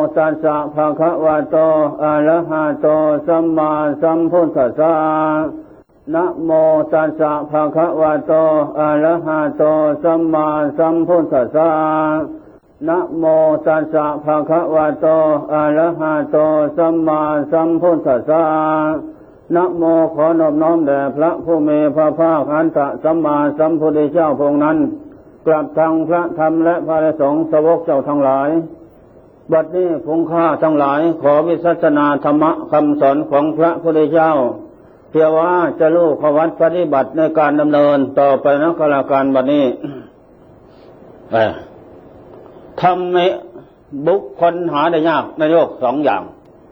ตัสสะภะคะวะโตอะระหะโตสัมมาสัมพุทธัสสะนะโมตัสสะภะคะวะโตอะระหะโตสัมมาสัมพุทธัสสะนะโมตัสสะภะคะวะโตอะระหะโตสัมมาสัมพุทธัสสะนะโมขอนอบน้อมแด่พระผู้มีพระภาคอรหันตสัมมาสัมพุทธเจ้าพระองค์นั้นกราบทางพระธรรมและพระสงฆ์สาวกเจ้าทั้งหลายบัดนี้พงข้าทั้งหลายขอวิสัชนาธรรมะคำสอนของพระพุทธเจ้าเพื่อว่าจะรู้ขวัตปฏิบัติในการดำเนินต่อไปนักการบัดนี้ทำให้บุคคลหาได้ยากในโลกสองอย่าง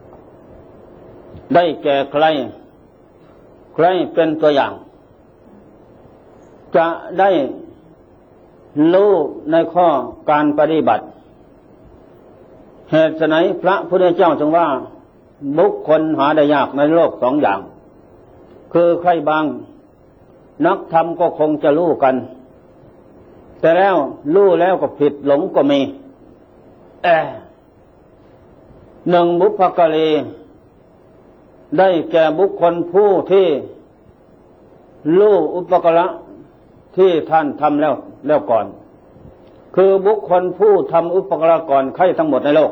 ได้แก่ใครเป็นตัวอย่างจะได้รู้ในข้อการปฏิบัติเหตุไฉนพระพุทธเจ้าจึงว่าบุคคลหาได้ยากในโลกสองอย่างคือใครบางนักธรรมก็คงจะรู้กันแต่แล้วรู้แล้วก็ผิดหลงก็มีหนึ่งบุพการีได้แก่บุคคลผู้ที่รู้อุปการะที่ท่านทำแล้วก่อนคือบุคคลผู้ทำอุปการะก่อนใครทั้งหมดในโลก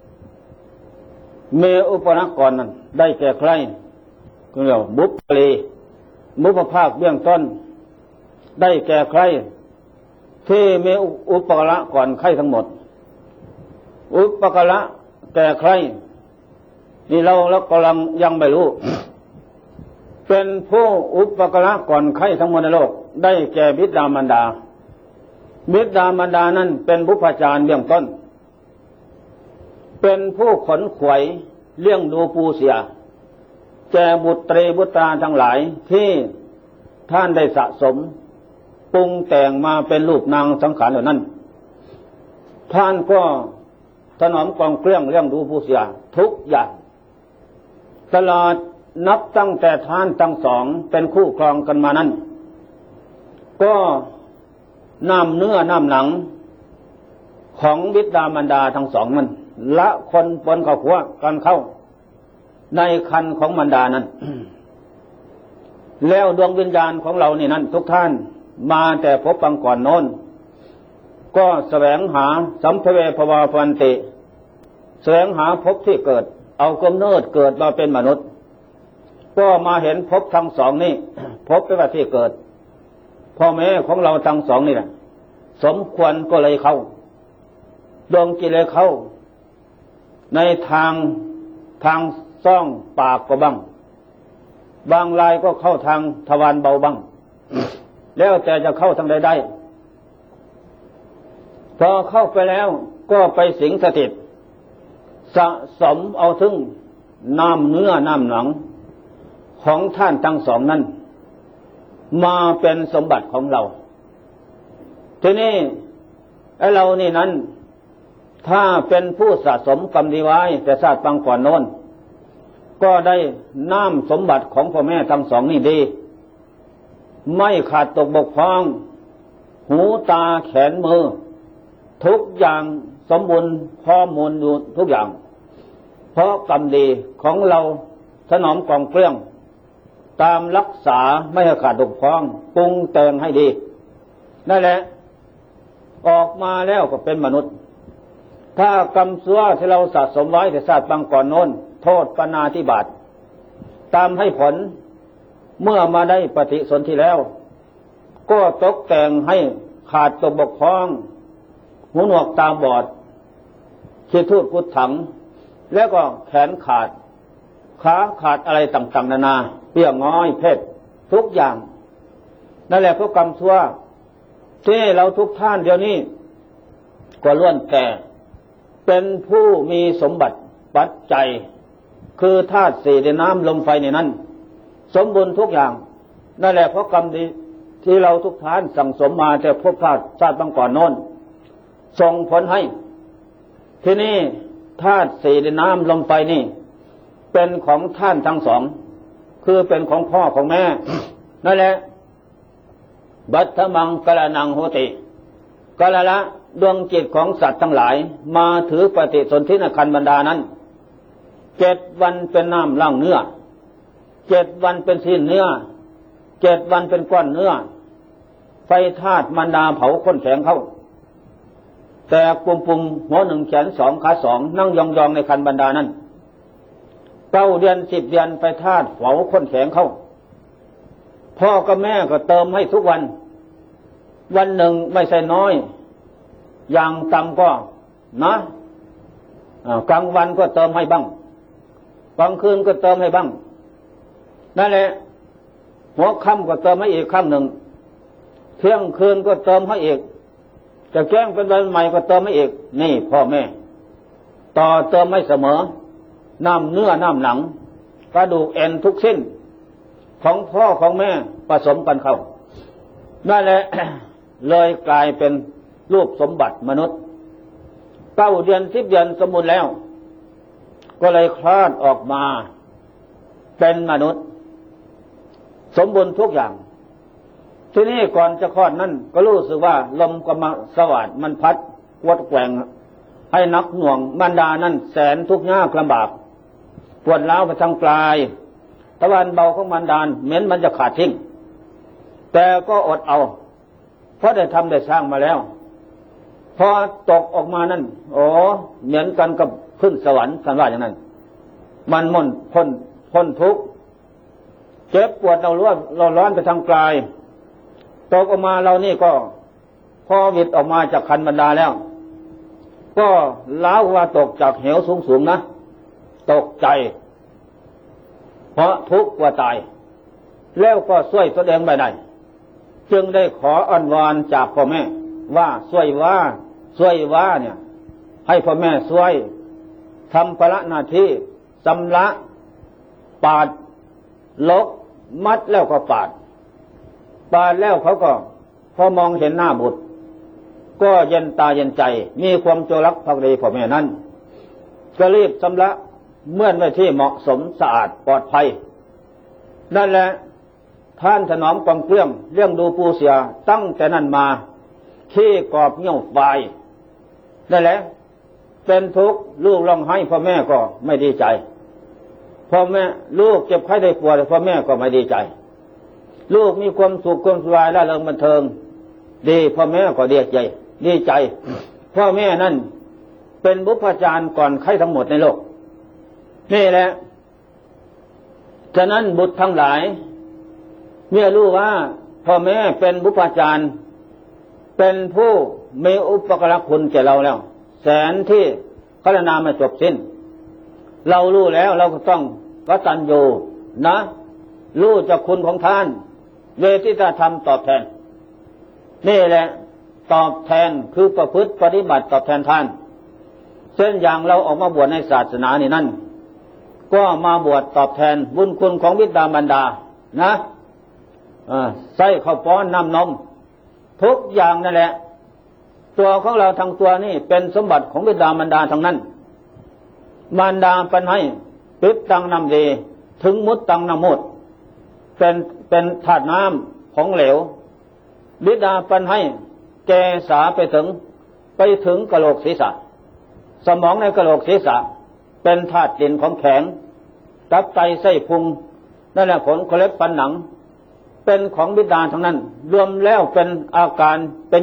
มีอุปการะก่อนนั้นได้แก่ใครก็เรียกบุพการีบุพภาคเบื้องต้นได้แก่ใครที่มีอุปการะก่อนใครทั้งหมดอุปการะแก่ใครนี่เรากำลังยังไม่รู้เป็นผู้อุปการะก่อนใครทั้งหมดในโลกได้แก่บิดามารดาบิดามารดานั้นเป็นบุพจารย์เบื้องต้นเป็นผู้ขนขวยเลี้ยงดูปูเสียแก่บุตรีบุตราทั้งหลายที่ท่านได้สะสมปรุงแต่งมาเป็นรูปนางสังขารเหล่านั้นท่านก็ถนอมกองเกลี้ยงเลี้ยงดูผู้เสียทุกอย่างตลอดนับตั้งแต่ท่านทั้งสองเป็นคู่ครองกันมานั้นก็น้ำเนื้อน้ำหนังของบิดามารดาทั้งสองนั้นละคนปนเข้าหัวกันเข้าในคันของมารดานั้น แล้วดวงวิญญาณของเรานี่นั้นทุกท่านมาแต่พบปังก่อนโน้นก็แสวงหาสัมภเวภวาพันติแสวงหาภพที่เกิดเอากำเนิดเกิดมาเป็นมนุษย์ก็มาเห็นภพทั้งสองนี่ ภพเป็นว่าที่เกิดพ่อแม่ของเราทั้งสองนี่แหละสมควรก็เลยเข้าดวงกิเลสเข้าในทางซ่องปากก็บ้างบางรายก็เข้าทางทวารเบาบ้างแล้วแต่จะเข้าทางใดได้พอเข้าไปแล้วก็ไปสิงสถิตสะสมเอาถึงน้ำเนื้อน้ำหนังของท่านทั้งสองนั้นมาเป็นสมบัติของเราทีนี้ไอ้เรานี่นั้นถ้าเป็นผู้สะสมกรรมดีไว้แต่ชาติปางก่อนโน้นก็ได้น้ำสมบัติของพ่อแม่ทั้งสองนี่ดีไม่ขาดตกบกพร่องหูตาแขนมือทุกอย่างสมบูรณ์พร้อมมูลอยู่ทุกอย่างเพราะกรรมดีของเราถนอมกองเกลี้ยงตามรักษาไม่ให้ขาดตกบกพร่องปรุงแต่งให้ดีนั่นแหละออกมาแล้วก็เป็นมนุษย์ถ้ากรรมชั่วที่เราสะสมไว้แต่ชาติปางก่อนโน้นโทษปณาธิบาตตามให้ผลเมื่อมาได้ปฏิสนธิแล้วก็ตกแต่งให้ขาดตกบกพร่องหูหนวกตาบอดคิดทูดกุดถังแล้วก็แขนขาดขาขาดอะไรต่างๆนานาเปี้ยง้อยเพศทุกอย่างนั่นแหละเพราะกรรมชั่วที่เราทุกท่านเดี๋ยวนี้ก็ล้วนแต่เป็นผู้มีสมบัติปัจจัยคือธาตุสี่ดินน้ำลมไฟในนั้นสมบูรณ์ทุกอย่างนั่นแหละเพราะกรรมดีที่เราทุกท่านสั่งสมมาแต่พบชาติบางก่อนโน้นส่งผลให้ที่นี่ธาตุสี่ดินน้ำลมไฟนี่เป็นของท่านทั้งสองคือเป็นของพ่อของแม่ นั่นแหละบัตถมังกะละนังโหติกะละดวงจิตของสัตว์ทั้งหลายมาถือปฏิสนธิในคันบรรดานั้น7 วันเป็นน้ำล่างเนื้อ7 วันเป็นสิ้นเนื้อ7 วันเป็นก้อนเนื้อไฟธาตุมันดาเผาข้นแข็งเข้าแต่ปุ่มหัว1แขน2ขา2นั่งยองๆในคันบรรดานั้น9 เดือน10 เดือนไฟธาตุเผาข้นแข็งเข้าพ่อกับแม่ก็เติมให้ทุกวันวันหนึ่งไม่ใช่น้อยอย่างต่ำก็นะกลางวันก็เติมให้บ้างกลางคืนก็เติมให้บ้างนั่นแหละหัวค่ำก็เติมให้อีกครั้งหนึ่งเที่ยงคืนก็เติมให้อีกจะแจ้งเป็นวันใหม่ก็เติมให้อีกนี่พ่อแม่ต่อเติมให้เสมอน้ำเนื้อน้ำหนังกระดูกเอ็นทุกสิ้นของพ่อของแม่ผสมกันเข้านั่นแหละ เลยกลายเป็นรูปสมบัติมนุษย์9 เดือน10 เดือนสมบูรณ์แล้วก็เลยคลอดออกมาเป็นมนุษย์สมบูรณ์ทุกอย่างทีนี้ก่อนจะคลอดนั่นก็รู้สึกว่าลมกำมะสวัสดมันพัดวัดแกว่งให้นักหน่วงมารดานั่นแสนทุกข์ยากลำบากปวดร้าวไปทางกายตะวันเบาของมารดาเหม็นมันจะขาดทิ้งแต่ก็อดเอาเพราะได้ทำได้สร้างมาแล้วพอตกออกมานั่นเหมือนกันกับขึ้นสวรรค์ท่านว่าอย่างนั้นมันพ้นทุกข์เจ็บปวดเราร้อนไปทางกายตกออกมาเรานี่ก็พอวิดออกมาจากคันบรรดาแล้วก็ล้าวว่าตกจากเหวสูงนะตกใจเพราะทุกข์กว่าตายแล้วก็ช่วยตัวเองไม่ได้จึงได้ขออ้อนวอนจากพ่อแม่ว่าช่วยว่าเนี่ยให้พ่อแม่ช่วยทำภาระหน้าที่ชำระปาดลกมัดแล้วก็ปาดแล้วเขาก็พอมองเห็นหน้าบุตรก็เย็นตาเย็นใจมีความจงรักภักดีพ่อแม่นั้นก็รีบชำระเมื่อนไว้ที่เหมาะสมสะอาดปลอดภัยนั่นแหละท่านถนอมกองเกลี้ยงเลี้ยงดูปูเสียตั้งแต่นั้นมาขี้กอบเงี้ยวไฟนั่นแหละเป็นทุกข์ลูกร้องไห้พ่อแม่ก็ไม่ดีใจพ่อแม่ลูกเจ็บไข้ได้ป่วยพ่อแม่ก็ไม่ดีใจลูกมีความสุขความสบายร่าเริงบันเทิงดีพ่อแม่ก็ดีใจพ่อแม่นั่นเป็นบุพการ์ก่อนใครทั้งหมดในโลกนี่แหละฉะนั้นบุตรทั้งหลายเมื่อรู้ว่าพ่อแม่เป็นบุพการ์เป็นผู้มีอุปการะคุณแก่เราแล้วแสนที่พรรณนาไม่จบสิ้นเรารู้แล้วเราก็ต้องกตัญญูนะรู้จักคุณของท่านเวทิตาธรรมตอบแทนนี่แหละตอบแทนคือประพฤติปฏิบัติตอบแทนท่านเช่นอย่างเราออกมาบวชในศาสนานี่นั่นก็มาบวชตอบแทนบุญคุณของบิดามารดานะใส่ข้าวป้อนน้ำนมทุกอย่างนั่นแหละตัวของเราทั้งตัวนี่เป็นสมบัติของบิดามารดาทั้งนั้นมารดาปันให้ปิดตังน้ำดีถึงมุดตังน้ำมุดเป็นธาตุน้ำของเหลวบิดาปันให้แกสาไปถึงกะโหลกศีรษะสมองในกะโหลกศีรษะเป็นธาตุดินของแข็งตับไตไส้พุงนั่นแหละขนเล็บฟันหนังเป็นของบิดาทั้งนั้นรวมแล้วเป็นอาการเป็น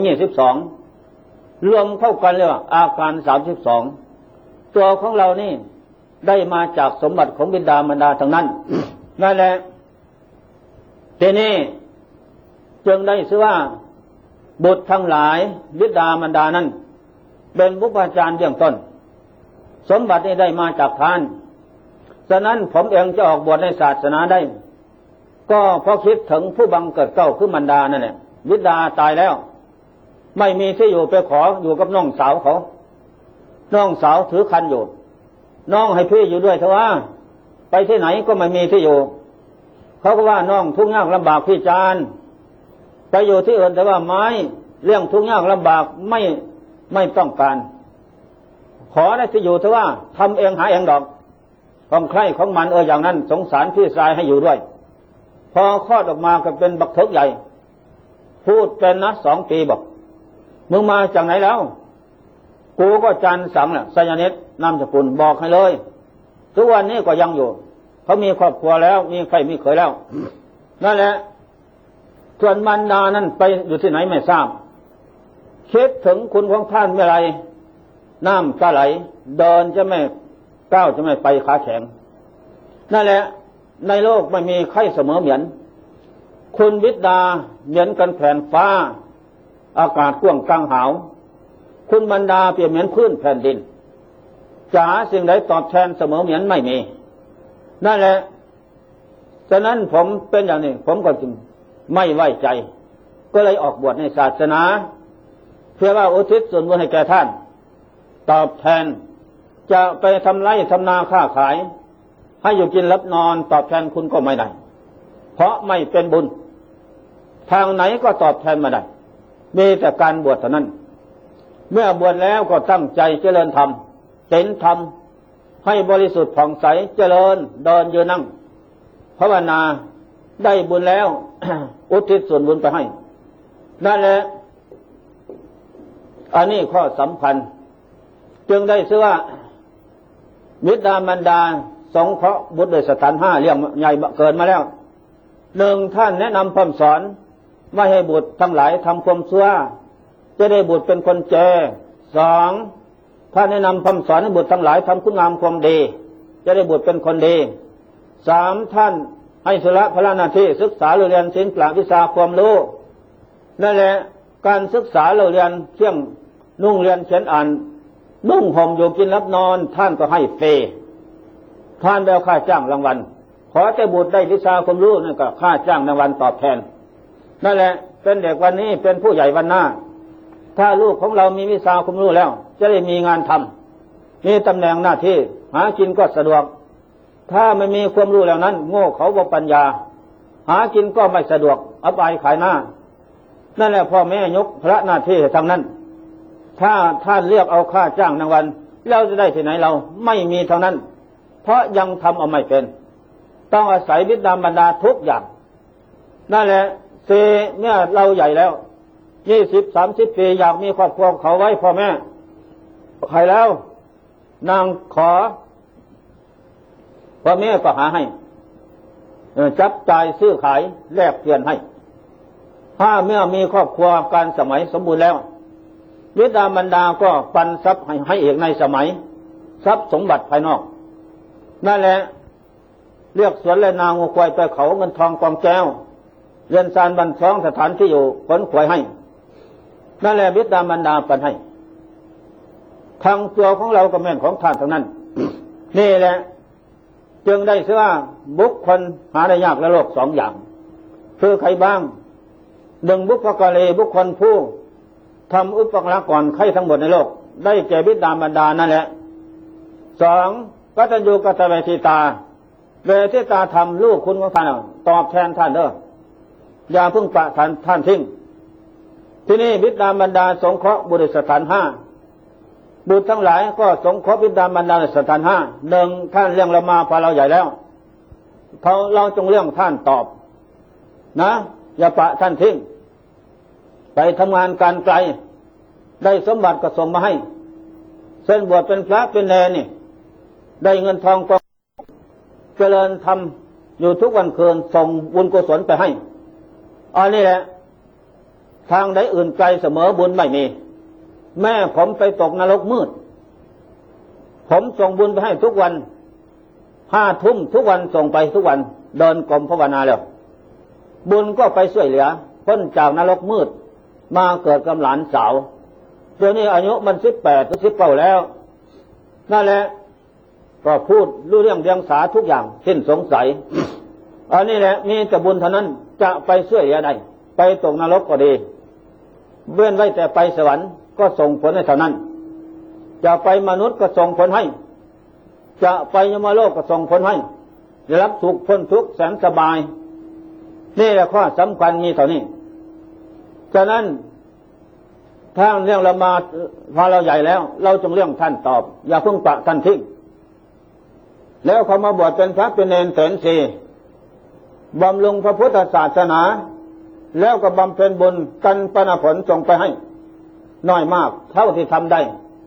22รวมเข้ากันเรียกว่าอาการ32ตัวของเรานี่ได้มาจากสมบัติของบิดามารดาทั้งนั้น นั่นแหละทีนี้จึงได้ชื่อว่าบุตรทั้งหลายบิดามารดานั้นเป็นบุพการ์เบื้องต้นสมบัตินี้ได้มาจากท่านฉะนั้นผมเองจะออกบวชในศาสนาได้ก็เพราะคิดถึงผู้บังเกิดเก้าคือมารดานั่นแหละบิดาตายแล้วไม่มีที่อยู่ไปขออยู่กับน้องสาวเขาน้องสาวถือคันอยู่น้องให้พี่อยู่ด้วยเถอะว่าไปที่ไหนก็ไม่มีที่อยู่เขาก็ว่าน้องทุกข์ยากลำบากพี่จานไปอยู่ที่อื่นแต่ว่าไม้เรื่องทุกข์ยากลำบากไม่ต้องการขอได้ที่อยู่เถอะว่าทำเองหาเองดอกของใครของมันอย่างนั้นสงสารพี่ชายให้อยู่ด้วยพอคลอดออกมาก็เป็นบักเถิกใหญ่พูดเป็นนะ2 ปีบอกมึงมาจากไหนแล้วครูก็จันสังแหละสยนิตนามสกุลบอกให้เลยทุกวันนี้ก็ยังอยู่เขามีครอบครัวแล้วมีใครมีเขยแล้วนั่นแหละส่วนมารดานั้นไปอยู่ที่ไหนไม่ทราบคิดถึงคุณของท่านเมื่อไรน้ำตาไหลเดินจะไม่ก้าวจะไม่ไปขาแข็งนั่นแหละในโลกไม่มีใครเสมอเหมือนคุณบิดาเหมือนกันแผ่นฟ้าอากาศกว้างกลางหาวคุณมารดาเปรียบเหมือนพื้นแผ่นดินจะหาสิ่งใดตอบแทนเสมอเหมือนไม่มีนั่นแหละฉะนั้นผมเป็นอย่างนี้ผมก็จึงไม่ไว้ใจก็เลยออกบวชในศาสนาเพื่อว่าอุทิศส่วนบุญให้แก่ท่านตอบแทนจะไปทำไร่ทำนาค้าขายให้อยู่กินรับนอนตอบแทนคุณก็ไม่ได้เพราะไม่เป็นบุญทางไหนก็ตอบแทนไม่ได้มีแต่การบวชเท่านั้นเมื่อบวชแล้วก็ตั้งใจเจริญธรรมเต็นธรรมให้บริสุทธิ์ผ่องใสเจริญเดินยืนนั่งภาวนาได้บุญแล้ว อุทิศส่วนบุญไปให้นั่นแหละอันนี้ข้อสำคัญจึงได้ชื่อว่าบิดามารดาสงเคราะห์บุตรโดยสถานห้าเรื่องใหญ่เกิดมาแล้วหนึ่งท่านแนะนำคำสอนไม่ให้บุตรทั้งหลายทำความชั่วจะได้บุตรเป็นคนแก่สองท่านแนะนำคำสอนให้บุตรทั้งหลายทำคุณงามความดีจะได้บุตรเป็นคนดีสามท่านให้สละพระหน้าที่ศึกษาเรียนศิลปะวิชาความรู้นั่นแหละการศึกษาเรียนเที่ยงนุ่งเรียนเขียนอ่านนุ่งห่มอยู่กินรับนอนท่านก็ให้ฟรีท่านได้ค่าจ้างรางวัลขอแต่บุตรได้วิชาความรู้นั่นก็ค่าจ้างรางวัลตอบแทนนั่นแหละเป็นเด็กวันนี้เป็นผู้ใหญ่วันหน้าถ้าลูกของเรามีวิชาความรู้แล้วจะได้มีงานทำมีตำแหน่งหน้าที่หากินก็สะดวกถ้าไม่มีความรู้แล้วนั้นโง่เขาบ่ปัญญาหากินก็ไม่สะดวกอับอายขายหน้านั่นแหละพ่อแม่ยกพระหน้าที่ทางนั้นถ้าท่านเรียกเอาค่าจ้างรางวัลเราจะได้ที่ไหนเราไม่มีเท่านั้นเพราะยังทำเอาไม่เป็นต้องอาศัยบิดามารดาทุกอย่างนั่นแหละเมื่อเราใหญ่แล้ว20-30 ปีอยากมีครอบครัวเขาไว้พ่อแม่ใครแล้วนางขอพ่อแม่ก็หาให้จับจ่ายซื้อขายแลกเปลี่ยนให้ถ้าเมื่อมีครอบครัวการสมัยสมบูรณ์แล้วบิดามารดาก็ปันทรัพย์ให้เอกในสมัยทรัพย์สมบัติภายนอกนั่นแหละเรียกสวนและนางูควายไปเขาเงินทองกองแก้วเรือนซานบันท้องสถานที่อยู่ขนขวยให้นั่นแหละบิดามารดาปันให้ทางตัวของเราก็แม่นของท่านทั้งนั้น นี่แหละจึงได้ชื่อว่าบุคคลหาได้ยากในโลกสองอย่างคือใครบ้างหนึ่งบุพการีบุคคลผู้ทำอุปการะก่อนใครทั้งหมดในโลกได้แก่บิดามารดานั่นแหละสองกตัญญูกตเวทิตาเวทิตาทำลูกคุณของท่านตอบแทนท่านเด้ออย่าเพิ่งปะท่านทิ้งที่นี่บิดามารดาสงเคราะห์บุตรสถานห้าบุตรทั้งหลายก็สงเคราะห์บิดามารดาสถานห้าหนึ่งท่านเลี้ยงเรามาพาเราใหญ่แล้วเราจงเลี้ยงท่านตอบนะอย่าปะท่านทิ้งไปทำงานการไกลได้สมบัติก็ส่งมาให้เส้นบวชเป็นพระเป็นเนรนี่ได้เงินทองก็เจริญทำอยู่ทุกวันคืนส่งบุญกุศลไปให้อันนี้แหละทางใดอื่นไกลเสมอบุญไม่มีแม่ผมไปตกนรกมืดผมส่งบุญไปให้ทุกวัน5 ทุ่มทุกวันส่งไปทุกวันเดินกรมภาวนาแล้วบุญก็ไปช่วยเหลือพ้นจากนรกมืดมาเกิดกับหลานสาวเดี๋ยวนี้อายุมัน18 หรือ 19แล้วนั่นแหละก็พูดรู้เรื่องเรียงสาทุกอย่างสิ้นสงสัย อันนี้แหละมีแต่บุญเท่านั้นจะไปช่วยเหลือได้ไปตกนรกก็ดีเว้นไว้แต่ไปสวรรค์ก็ส่งผลให้เท่านั้นจะไปมนุษย์ก็ส่งผลให้จะไปยมโลกก็ส่งผลให้ได้รับสุขพ้นทุกข์แสนสบายนี่แหละข้อสำคัญมีเท่านี้ฉะนั้นถ้าเรื่องเรามาพอเราใหญ่แล้วเราจงเรื่องท่านตอบอย่าเพิ่งปะท่านทิ้งแล้วเขามาบวชเป็นพระเป็นเณรแสนสี่บำรุงพระพุทธศาสนาแล้วก็บำเพ็ญบุญกันปนผลส่งไปให้น้อยมากเท่าที่ทำได้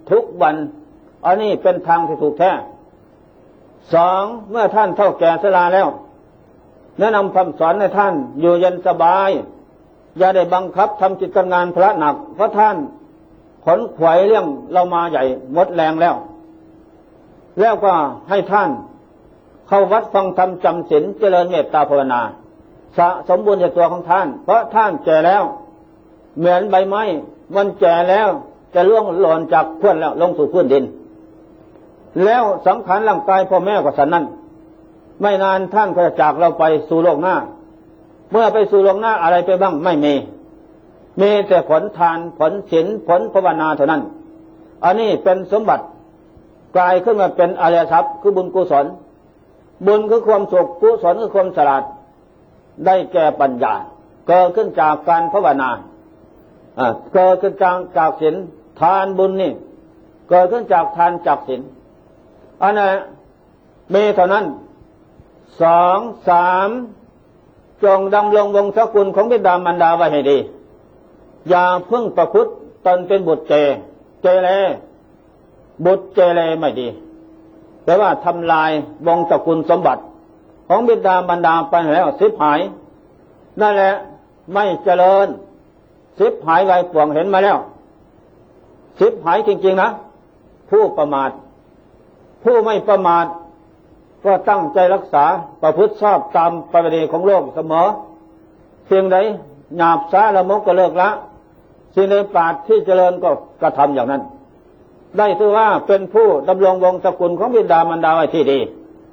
ทุกวันอันนี้เป็นทางที่ถูกแท้สองเมื่อท่านเฒ่าแก่ชราแล้วแนะนำคำสอนให้ท่านอยู่เย็นสบายอย่าได้บังคับทำกิจการงานพระหนักเพราะท่านขนขวายเรื่องเรามาใหญ่หมดแรงแล้วก็ให้ท่านเข้าวัดฟังธรรมจำศีลเจริญเมตตาภาวนาสะสมบุญในตัวของท่านเพราะท่านแก่แล้วเหมือนใบไม้มันแก่แล้วจะร่วงหล่นจากพื้นแล้วลงสู่พื้นดินแล้วสังขารร่างกายพ่อแม่ก็สันนั้นไม่นานท่านก็จะจากเราไปสู่โลกหน้าเมื่อไปสู่โลกหน้าอะไรไปบ้างไม่มีแต่ผลทานผลศีลผลภาวนาเท่านั้นอันนี้เป็นสมบัติกลายขึ้นมาเป็นอริยทรัพย์คือบุญกุศลบุญคือความสุขกุศลคือความฉลาดได้แก่ปัญญาเกิดขึ้นจากการภาวนาเกิดขึ้นจากศีลทานบุญนี่เกิดขึ้นจากทานจากศีลอันนั้นมีเท่านั้นสองสามจงดำรงวงศกุลของบิดามารดาไว้ให้ดีอย่าพึ่งประพฤติตนเป็นบุตรเจเรบุตรเจเรไม่ดีแต่ว่าทำลายวงศกุลสมบัติของบิดามารดาไปแล้วสิบหายนั่นแหละไม่เจริญสิบหายไว้ป่วงเห็นมาแล้วสิบหายจริงๆนะผู้ประมาทผู้ไม่ประมาทก็ตั้งใจรักษาประพฤติชอบตามประเพณีของโลกเสมอสิ่งใดหยาบช้าละมกก็เลิกละสิ่งใดปราดที่เจริญก็กระทำอย่างนั้นได้ถือว่าเป็นผู้ดำรงวงศกุลของบิดามารดาไว้ที่ดี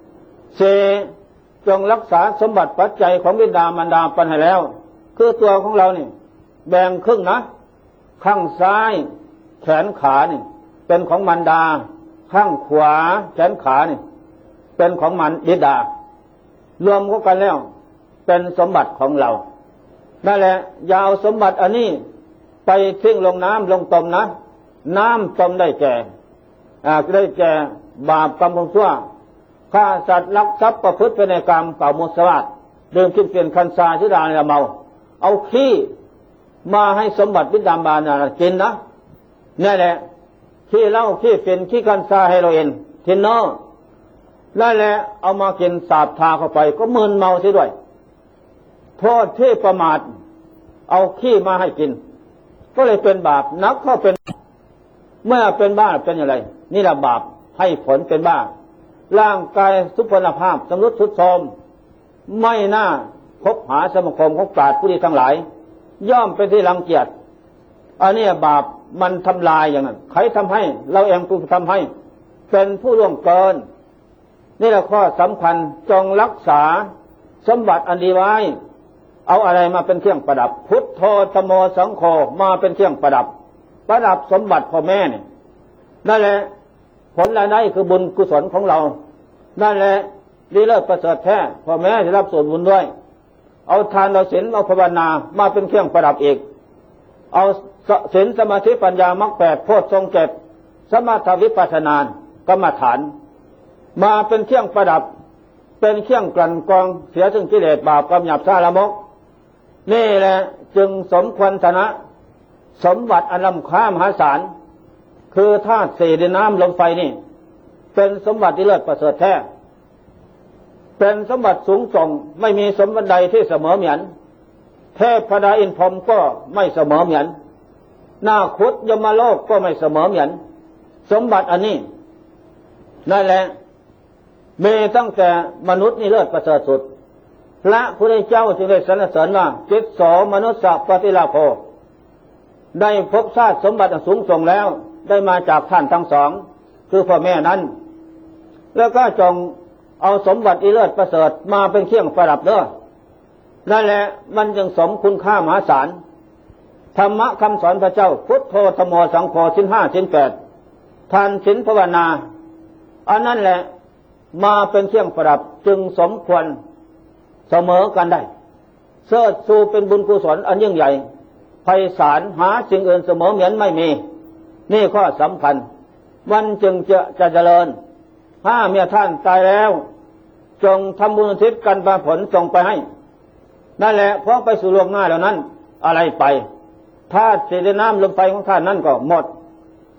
จงรักษาสมบัติปัจจัยของบิดามารดาปันให้แล้วคือตัวของเรานี่แบ่งครึ่งนะข้างซ้ายแขนขานี่เป็นของมารดาข้างขวาแขนขานี่เป็นของมันบิดารวมกันแล้วเป็นสมบัติของเรานั่นแหละอย่าเอาสมบัติอันนี้ไปทิ้งลงน้ำลงต้มนะน้ำต้มได้แก่บาปกรรมของชั่วฆ่าสัตว์ลักทรัพย์ประพฤติไปในกรรมเป่ามุสวาทดื่มกินเปลี่ยนคันซาชิดาในเมาเอาขี้มาให้สมบัติบิดามารดากินนะนี่แหละขี้เหล้าขี้ฝิ่นขี้คันซาเฮโรอีนทินเนอร์นั่นแหละเอามากินสาบทาเข้าไปก็มึนเมาเสียด้วยโทษที่ประมาทเอาขี้มาให้กินก็เลยเป็นบาปนักเข้าเป็นเมื่อเป็นบ้าเป็นอย่างไรนี่แหละบาปให้ผลเป็นบ้าร่างกายสุพรรณภาพสำรุดทรุดโทรมไม่น่าคบหาสมาคมของปราชญ์ผู้ดีทั้งหลายย่อมเป็นที่รังเกียจอันนี้บาปมันทำลายอย่างนั้นใครทำให้เราเองผู้ทำให้เป็นผู้ล่วงเกินนี่แหละข้อสำคัญจงรักษาสมบัติอันดีไว้เอาอะไรมาเป็นเครื่องประดับพุทโธธัมโมสังโฆมาเป็นเครื่องประดับสมบัติพ่อแม่เนี่ยนั่นแหละผลรายได้คือบุญกุศลของเรานั่นแหละดีเลิศประเสริฐแท้พ่อแม่จะรับส่วนบุญด้วยเอาทานเอาศีลเอาภาวนามาเป็นเครื่องประดับอีกเอาศีลสมาธิปัญญามรรคแปดโพชฌงค์เจ็ดสมถะวิปัสสนากรรมฐานมาเป็นเครื่องประดับเป็นเครื่องกลั่นกรองเสียซึ่งกิเลสบาปกรรมหยาบช้าละมกนี่แหละจึงสมควรฐานะสมบัติอันล้ำค่ามหาศาลคือธาตุสี่ดินน้ำลมไฟนี่เป็นสมบัติที่เลิศประเสริฐแท้เป็นสมบัติสูงส่งไม่มีสมบัติใดที่เสมอเหมือนเทพดาอินพรหมก็ไม่เสมอเหมือนนาคุดยมโลกก็ไม่เสมอเหมือนสมบัติอันนี้นั่นแหละมีตั้งแต่มนุษย์นี่เลิศประเสริฐสุดพระพุทธเจ้าจึงได้สรรเสริญว่าจิตโสมนุสสะปฏิลาโภได้พบชาติสมบัติสูงส่งแล้วได้มาจากท่านทั้งสองคือพ่อแม่นั้นแล้วก็จงเอาสมบัติอีเลิศประเสริฐมาเป็นเครื่องประดับเด้อนั่นแหละมันจึงสมคุณค่ามหาศาลธรรมะคำสอนพระเจ้าพุทโธธัมโมสังโฆศีลห้าศีลแปดทานศีลภาวนาอันนั้นแหละมาเป็นเครื่องประดับจึงสมควรเสมอกันได้เสิร์ชสู่เป็นบุญกุศลอันยิ่งใหญ่ไพศาลหาสิ่งอื่นเสมอเหมือนไม่มีนี่ข้อสำคัญมันจึงจะเจริญถ้าเมียท่านตายแล้วจงทำบุญอุทิศกันผลส่งไปให้นั่นแหละเพราะไปสู่โลกหน้าแล้วนั้นอะไรไปธาตุสี่ดินน้ำลมไฟของท่านนั้นก็หมด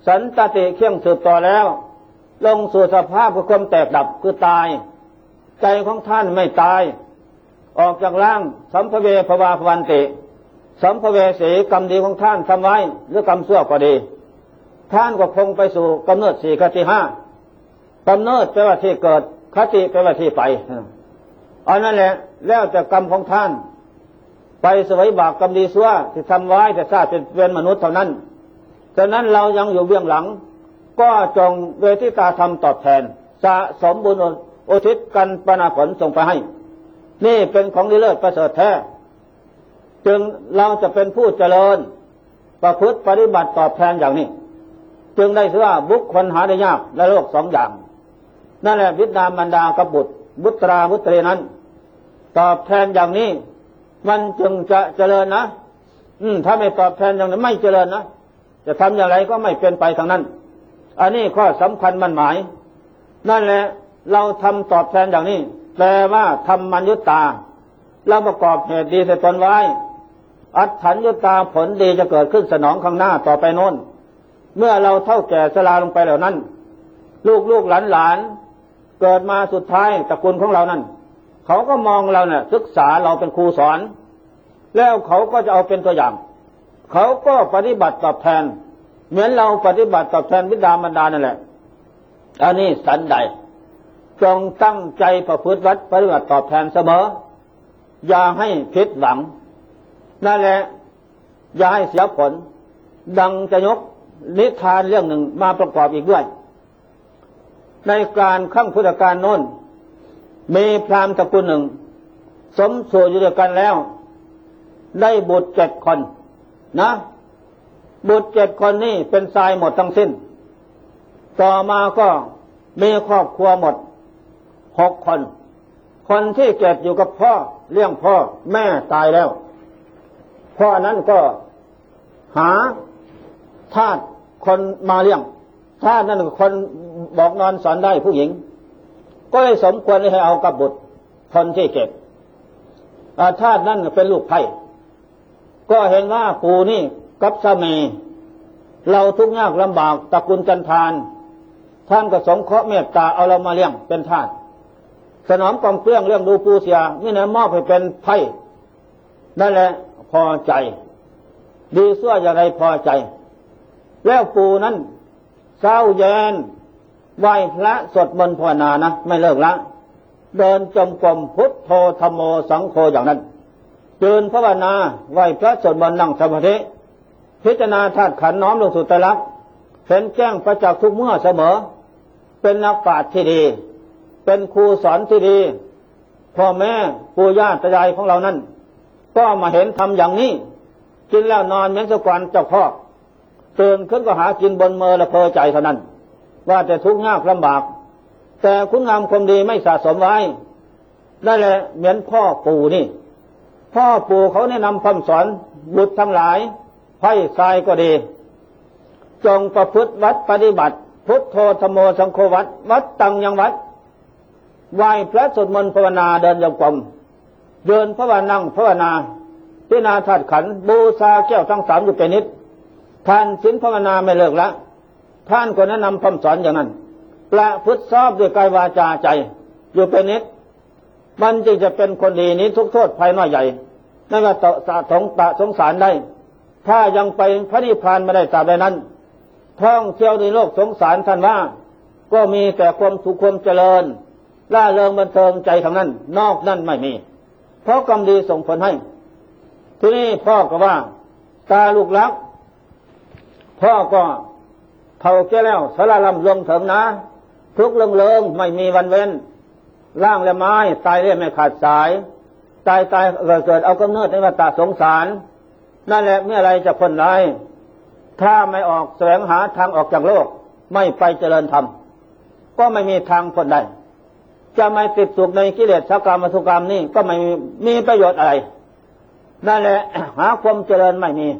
สันตติเคี่ยงสืบต่อแล้วลงสู่สภาพคือความแตกดับคือตายใจของท่านไม่ตายออกจากร่างสัมภเวภวาภวันติสัมภเวสีกรรมดีของท่านทำไว้หรือกรรมชั่วก็ดีท่านก็คงไปสู่กำเนิด4 คติ 5กำเนิดแปลว่าที่เกิดคติแปลว่าที่ไปอันนั้นแหละแล้วแต่กรรมของท่านไปเสวยบาปกรรมดีชั่วที่ทำไว้แต่ชาติเป็นมนุษย์เท่านั้นฉะนั้นเรายังอยู่เบื้องหลังก็จงเวทิตาธรรมตอบแทนสะสมบุญอุทิศกันปนาผลส่งไปให้นี่เป็นของดีเลิศประเสริฐแท้จึงเราจะเป็นผู้เจริญประพฤติปฏิบัติตอบแทนอย่างนี้จึงได้ชื่อว่าบุคคลหาได้ยากในโลก2 อย่างนั่นแหละบิดามารดากับบุตรบุตราบุตรีนั้นตอบแทนอย่างนี้มันจึงจะเจริญนะถ้าไม่ตอบแทนอย่างนั้นไม่เจริญนะจะทำอย่างไรก็ไม่เป็นไปทางนั้นอันนี้ข้อสำคัญมันหมายนั่นแหละเราทำตอบแทนอย่างนี้แปลว่าทำมัญญุตาเราประกอบเหตุดีใส่ตนไว้อัตถัญญุตาผลดีจะเกิดขึ้นสนองข้างหน้าต่อไปโน้นเมื่อเราเฒ่าแก่ชราลงไปแล้วนั้นลูกหลานเกิดมาสุดท้ายตระกูลของเรานั้นเขาก็มองเราเนี่ยศึกษาเราเป็นครูสอนแล้วเขาก็จะเอาเป็นตัวอย่างเขาก็ปฏิบัติตอบแทนเหมือนเราปฏิบัติตอบแทนบิดามารดานั่นแหละอันนี้สันใดจงตั้งใจประพฤติวัดปฏิบัติตอบแทนเสมออย่าให้ผิดหวังนั่นแหละอย่าให้เสียผลดังจะยกนิทานเรื่องหนึ่งมาประกอบอีกด้วยในการขั้งพุทธกาลโน้นมีพราหมณ์ตระกูลหนึ่งสมสู่อยู่ด้วยกันแล้วได้บุตร7 คนนะบุตร7 คนนี่เป็นชายหมดทั้งสิ้นต่อมาก็มีครอบครัวหมด6 คนคนที่เก็บอยู่กับพ่อเลี้ยงพ่อแม่ตายแล้วพ่อนั้นก็หาทาสคนมาเลี้ยงทาสนั่นคนบอกนอนสอนได้ผู้หญิงก็เลยสมควรให้เอากับบุตรคนที่เก็บทาสนั่นเป็นลูกไผ่ก็เห็นว่าปู่นี่กับสามีเราทุกข์ยากลำบากตระกูลจันทานท่านก็สงเคราะห์เมตตาเอาเรามาเลี้ยงเป็นทาสสนอมกองเกลี้ยงเรื่องดูปูเสียนี่นะมอบให้เป็นไผ่นั่นแหละพอใจดีซั่วอย่างไรพอใจแล้วปู่นั้นเศร้าเย็นไหว้พระสวดมนต์ภาวนานะไม่เลิกละเดินจงกรมพุทโธธัมโมสังโฆอย่างนั้นตื่นภาวนาไหว้พระสวดมนต์นั่งสมาธิพิจารณาธาตุขันธ์น้อมลงสู่ไตรลักษณ์เห็นแจ้งประจักษ์ทุกเมื่อเสมอเป็นนักปราชญ์ที่ดีเป็นครูสอนที่ดีพ่อแม่ปู่ย่าตายายของเรานั้นก็มาเห็นทำอย่างนี้กินแล้วนอนเหมือนสกวันเจ้าพ่อตื่นขึ้นก็หากินบนมือละเพอใจเท่านั้นว่าแต่ทุกข์ยากลำบากแต่คุณงามความดีไม่สะสมไว้นั่นแหละเหมือนพ่อปู่นี่พ่อปู่เขาแนะนำคำสอนบุตรทั้งหลายไพ่ทรายก็ดีจงประพฤติวัดปฏิบัติพุทโธธัมโมสังโฆวัดตังยังวัดไหว้พระสวดมนต์ภาวนาเดินโยกรมเดินภาวนาภาวนาพิจารณาธาตุขันธ์บูชาแก้วทั้ง3อยู่เป็นนิดท่านศีลภาวนาไม่เลิกละท่านก็แนะนำคำสอนอย่างนั้นประพฤติชอบด้วยกายวาจาใจอยู่เป็นนิดมันจึงจะเป็นคนดีนี้ทุกโทษภัยน้อยใหญ่ไม่ว่าสงสารได้ถ้ายังไปพระนิพพานไม่ได้ตราบใดนั้นท่องเที่ยวในโลกสงสารท่านว่าก็มีแต่ความสุขความเจริญล่าเริงบันเทิงใจทางนั้นนอกนั้นไม่มีเพราะกรรมดีส่งผลให้ทีนี้พ่อก็ว่าตาลูกรักพ่อก็เท่าแก่แล้วสารลำลงถึงนะทุกเรื่องไม่มีวันเว้นร่างและไม้ตายเรื่อยไม่ขาดสายตายเกิดเอากำเนิดในวัฏสงสารนั่นแหละเมื่อไรจะพ้นไรถ้าไม่ออกแสวงหาทางออกจากโลกไม่ไปเจริญธรรมก็ไม่มีทางพ้นได้จะไม่ติดสุขในกิเลสกรรมวัตถุกรรมนี่ก็ไม่มีประโยชน์อะไรนั่นแหละ หาความเจริญไม่มี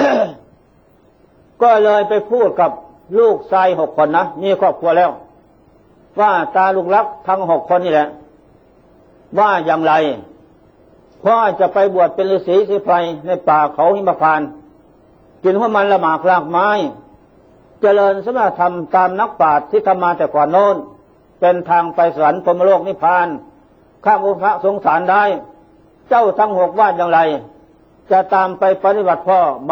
ก็เลยไปพูดกับลูกชาย6 คนนะมีครอบครัวแล้วว่าตาลูกรักทั้ง6 คนนี่แหละว่าอย่างไรพ่อจะไปบวชเป็นฤาษีสีไพรในป่าเขาหิมพานต์กินหัวมันละหมากรากไม้เจริญสมณธรรมตามนักปราชญ์ที่ทำมาแต่ก่อนโน้นเป็นทางไปสวรรค์พรหมโลกนิพพานข้ามอุปสงสารได้เจ้าทั้งหกว่าอย่างไรจะตามไปปฏิบัติพ่อไหม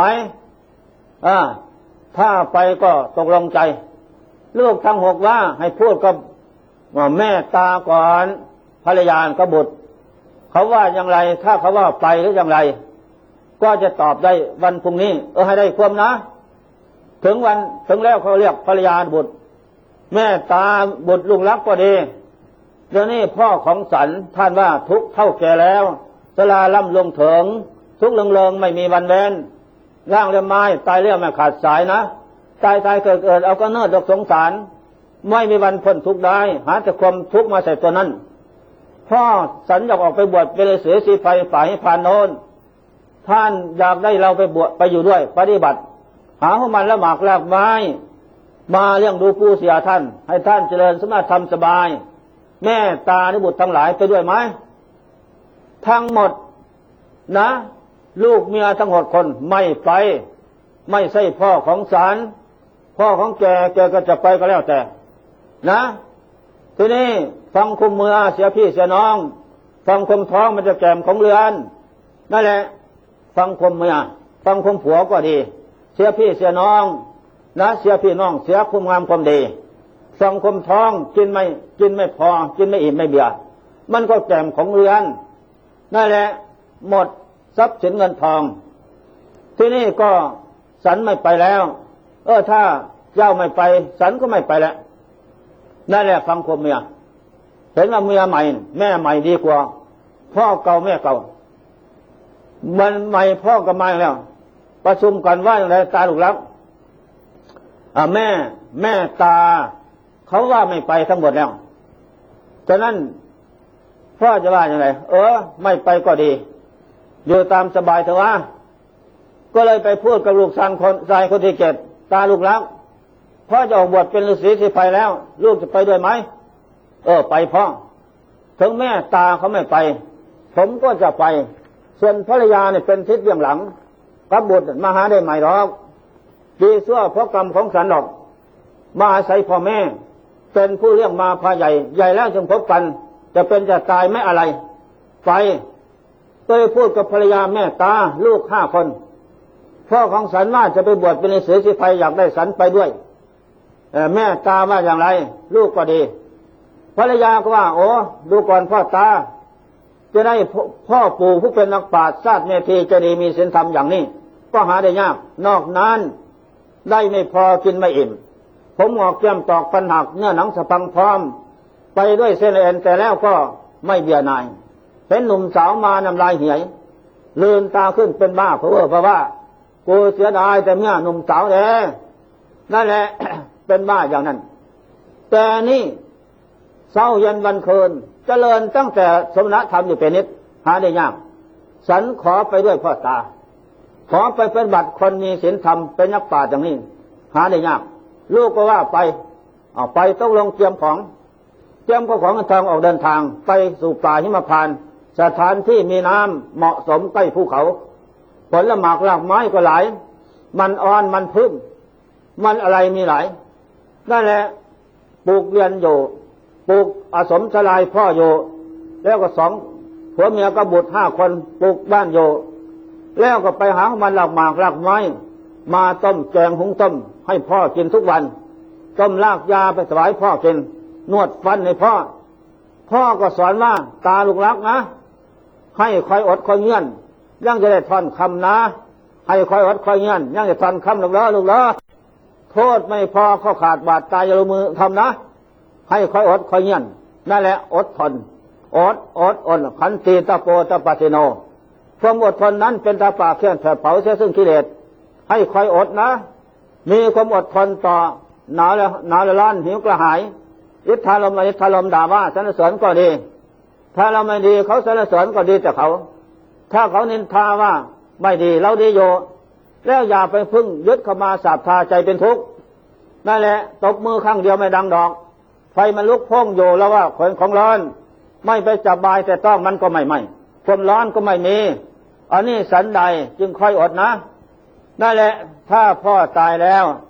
ถ้าไปก็ตกลงใจลูกทั้งหกว่าให้พูดกับแม่ตาก่อนภรรยากับบุตรเขาว่าอย่างไรถ้าเขาว่าไปหรืออย่างไรก็จะตอบได้วันพรุ่งนี้ให้ได้ความนะถึงวันถึงแล้วเขาเรียกภรรยาบุตรแม่ตาบุตรลุงรักก็ดีเดี๋ยวนี้พ่อของสันท่านว่าทุกเท่าแก่แล้วสลาล่ำลงถึงทุกเริงไม่มีวันเว้นร่างเรียไม้ตายเรียไม่ขาดสายนะตายเกิดเอาก็เนิ่นดอกสงสารไม่มีวันพ้นทุกข์ได้หาแต่ความทุกข์มาใส่ตัวนั้นพ่อสันอยากออกไปบวชเป็นฤาษีสีไฟฝ่ายให้ผ่านโน้นท่านอยากได้เราไปบวชไปอยู่ด้วยปฏิบัติหาของมันละหมากลากไม้มาเลี้ยงดูผู้เสียท่านให้ท่านเจริญสมาธรรมสบายแม่ตาในบุตรทั้งหลายไปด้วยไหมทั้งหมดนะลูกเมียทั้งหกคนไม่ไปไม่ใช่พ่อของสารพ่อของแกก็จะไปก็แล้วแต่นะทีนี้ฟังคุมเมือเสียพี่เสียน้องฟังคุมท้องมันจะแกมของเรือนนั่นแหละฟังคุมเมียฟังคุมผัวก็ดีเสียพี่เสียน้องนะเสียพี่น้องเสียคุมงามความดีฟังคุมท้องกินไม่พอกินไม่อิ่มไม่เบื่อมันก็แกมของเรือนนั่นแหละหมดทรัพย์สินเงินทองที่นี่ก็สันไม่ไปแล้วถ้าเจ้าไม่ไปสันก็ไม่ไปแล้วนั่นแหละฟังความเมียเห็นว่าเมียใหม่แม่ใหม่ดีกว่าพ่อเก่าแม่เก่ามันใหม่พ่อกับใหม่แล้วประชุมกันว่าอย่างไรตาลูกรักแม่ตาเขาว่าไม่ไปทั้งหมดแล้วฉะนั้นพ่อจะว่าอย่างไรไม่ไปก็ดีอยู่ตามสบายเถอะว่าก็เลยไปพูดกับลูกชายคนที่เจ็ดตาลูกรักพ่อจะออกบวชเป็นฤาษีสีไฟแล้วลูกจะไปด้วยไหมไปพ่อถึงแม่ตาเขาไม่ไปผมก็จะไปส่วนภรรยาเนี่ยเป็นทิศเบื้องหลังกับบุตรมาหาได้ใหม่หรอกดีชั่วเพราะกรรมของสันหรอกมาอาศัยพ่อแม่เป็นผู้เลี้ยงมาพาใหญ่แล้วจึงพบกันจะเป็นจะตายไม่อะไรไปก็เลยพูดกับภรรยาแม่ตาลูก5 คนพ่อของสันว่าจะไปบวชเป็นฤาษีสีไฟอยากได้สันไปด้วยแม่ตาว่าอย่างไรลูกก็ดีภรรยาก็ว่าดูก่อนพ่อตาจะได้พ่อปู่ผู้เป็นนักปราชญ์ชาติเมธีจะดีมีศีลธรรมอย่างนี้ก็หาได้ยากนอกนั้นได้ไม่พอกินไม่อิ่มผมหงอกแก้มตอกฟันหักเนื้อหนังสะพังพร้อมไปด้วยเส้นเอ็นแต่แล้วก็ไม่เบื่อหน่ายเห็นหนุ่มสาวมาน้ำลายเหี่ยลืมตาขึ้นเป็นบ้าเพราะว่ากูเสียดายแต่เมื่อหนุ่มสาวนั่นแหละ เป็นบ้าอย่างนั้นแต่นี่เช้าเย็นวันคืนเจริญตั้งแต่สมณธรรมอยู่เป็นนิดหาได้ยากฉันขอไปด้วยพ่อตาขอไปเป็นบัตรคนมีศีลธรรมเป็นนักปราชญ์อย่างนี้หาได้ยากลูกก็ว่าไปต้องลงเตรียมของทางออกเดินทางไปสู่ป่าหิมพานต์สถานที่มีน้ำเหมาะสมใกล้ภูเขาผลหมากรากไม้ก็หลายมันอ่อนมันพึ่งมันอะไรมีหลายนั่นแหละปลูกเรือนอยู่ปลูกอาสมสลายพ่ออยู่แล้วก็2 ผัวเมียก็บุตร5 คนปลูกบ้านอยู่แล้วก็ไปหามันหมากรากไม้มาต้มแกงหุงต้มให้พ่อกินทุกวันต้มลากยาไปถวายพ่อกินนวดฟันให้พ่อก็สอนว่าตาลูกรักนะให้คอยอดคอยเงียนยังจะได้ทอนคำนะให้คอยอดคอยเงียนยังจะทอนคำลูกเหรอโทษไม่พอเขาขาดบาดตายอย่าลงมือทำนะให้คอยอดคอยเงียนนั่นแหละอดทนอดขันติตะโปตะปะติโนความอดทนนั้นเป็นตาปาเคี่ยนแผดเผาเสียซึ่งกิเลสให้คอยอดนะมีความอดทนต่อหนาวและร้อนหิวกระหายอิทธาลมด่าว่าสรรเสริญก็ดีถ้าเราไม่ดีเขาสรรเสริญก็ดีแต่เขาถ้าเขานินทาว่าไม่ดีเราดีโยแล้วอย่าไปพึ่งยึดเข้ามาสาบทาใจเป็นทุกข์นั่นแหละตบมือข้างเดียวไม่ดังดอกไฟมันลุกพ่งโยแล้วว่าคนของร้อนไม่ไปจับบายแต่ต้องมันก็ไม่ความร้อนก็ไม่มีอันนี้สันใดจึงค่อยอดนะนั่นแหละถ้าพ่อตายแล้ว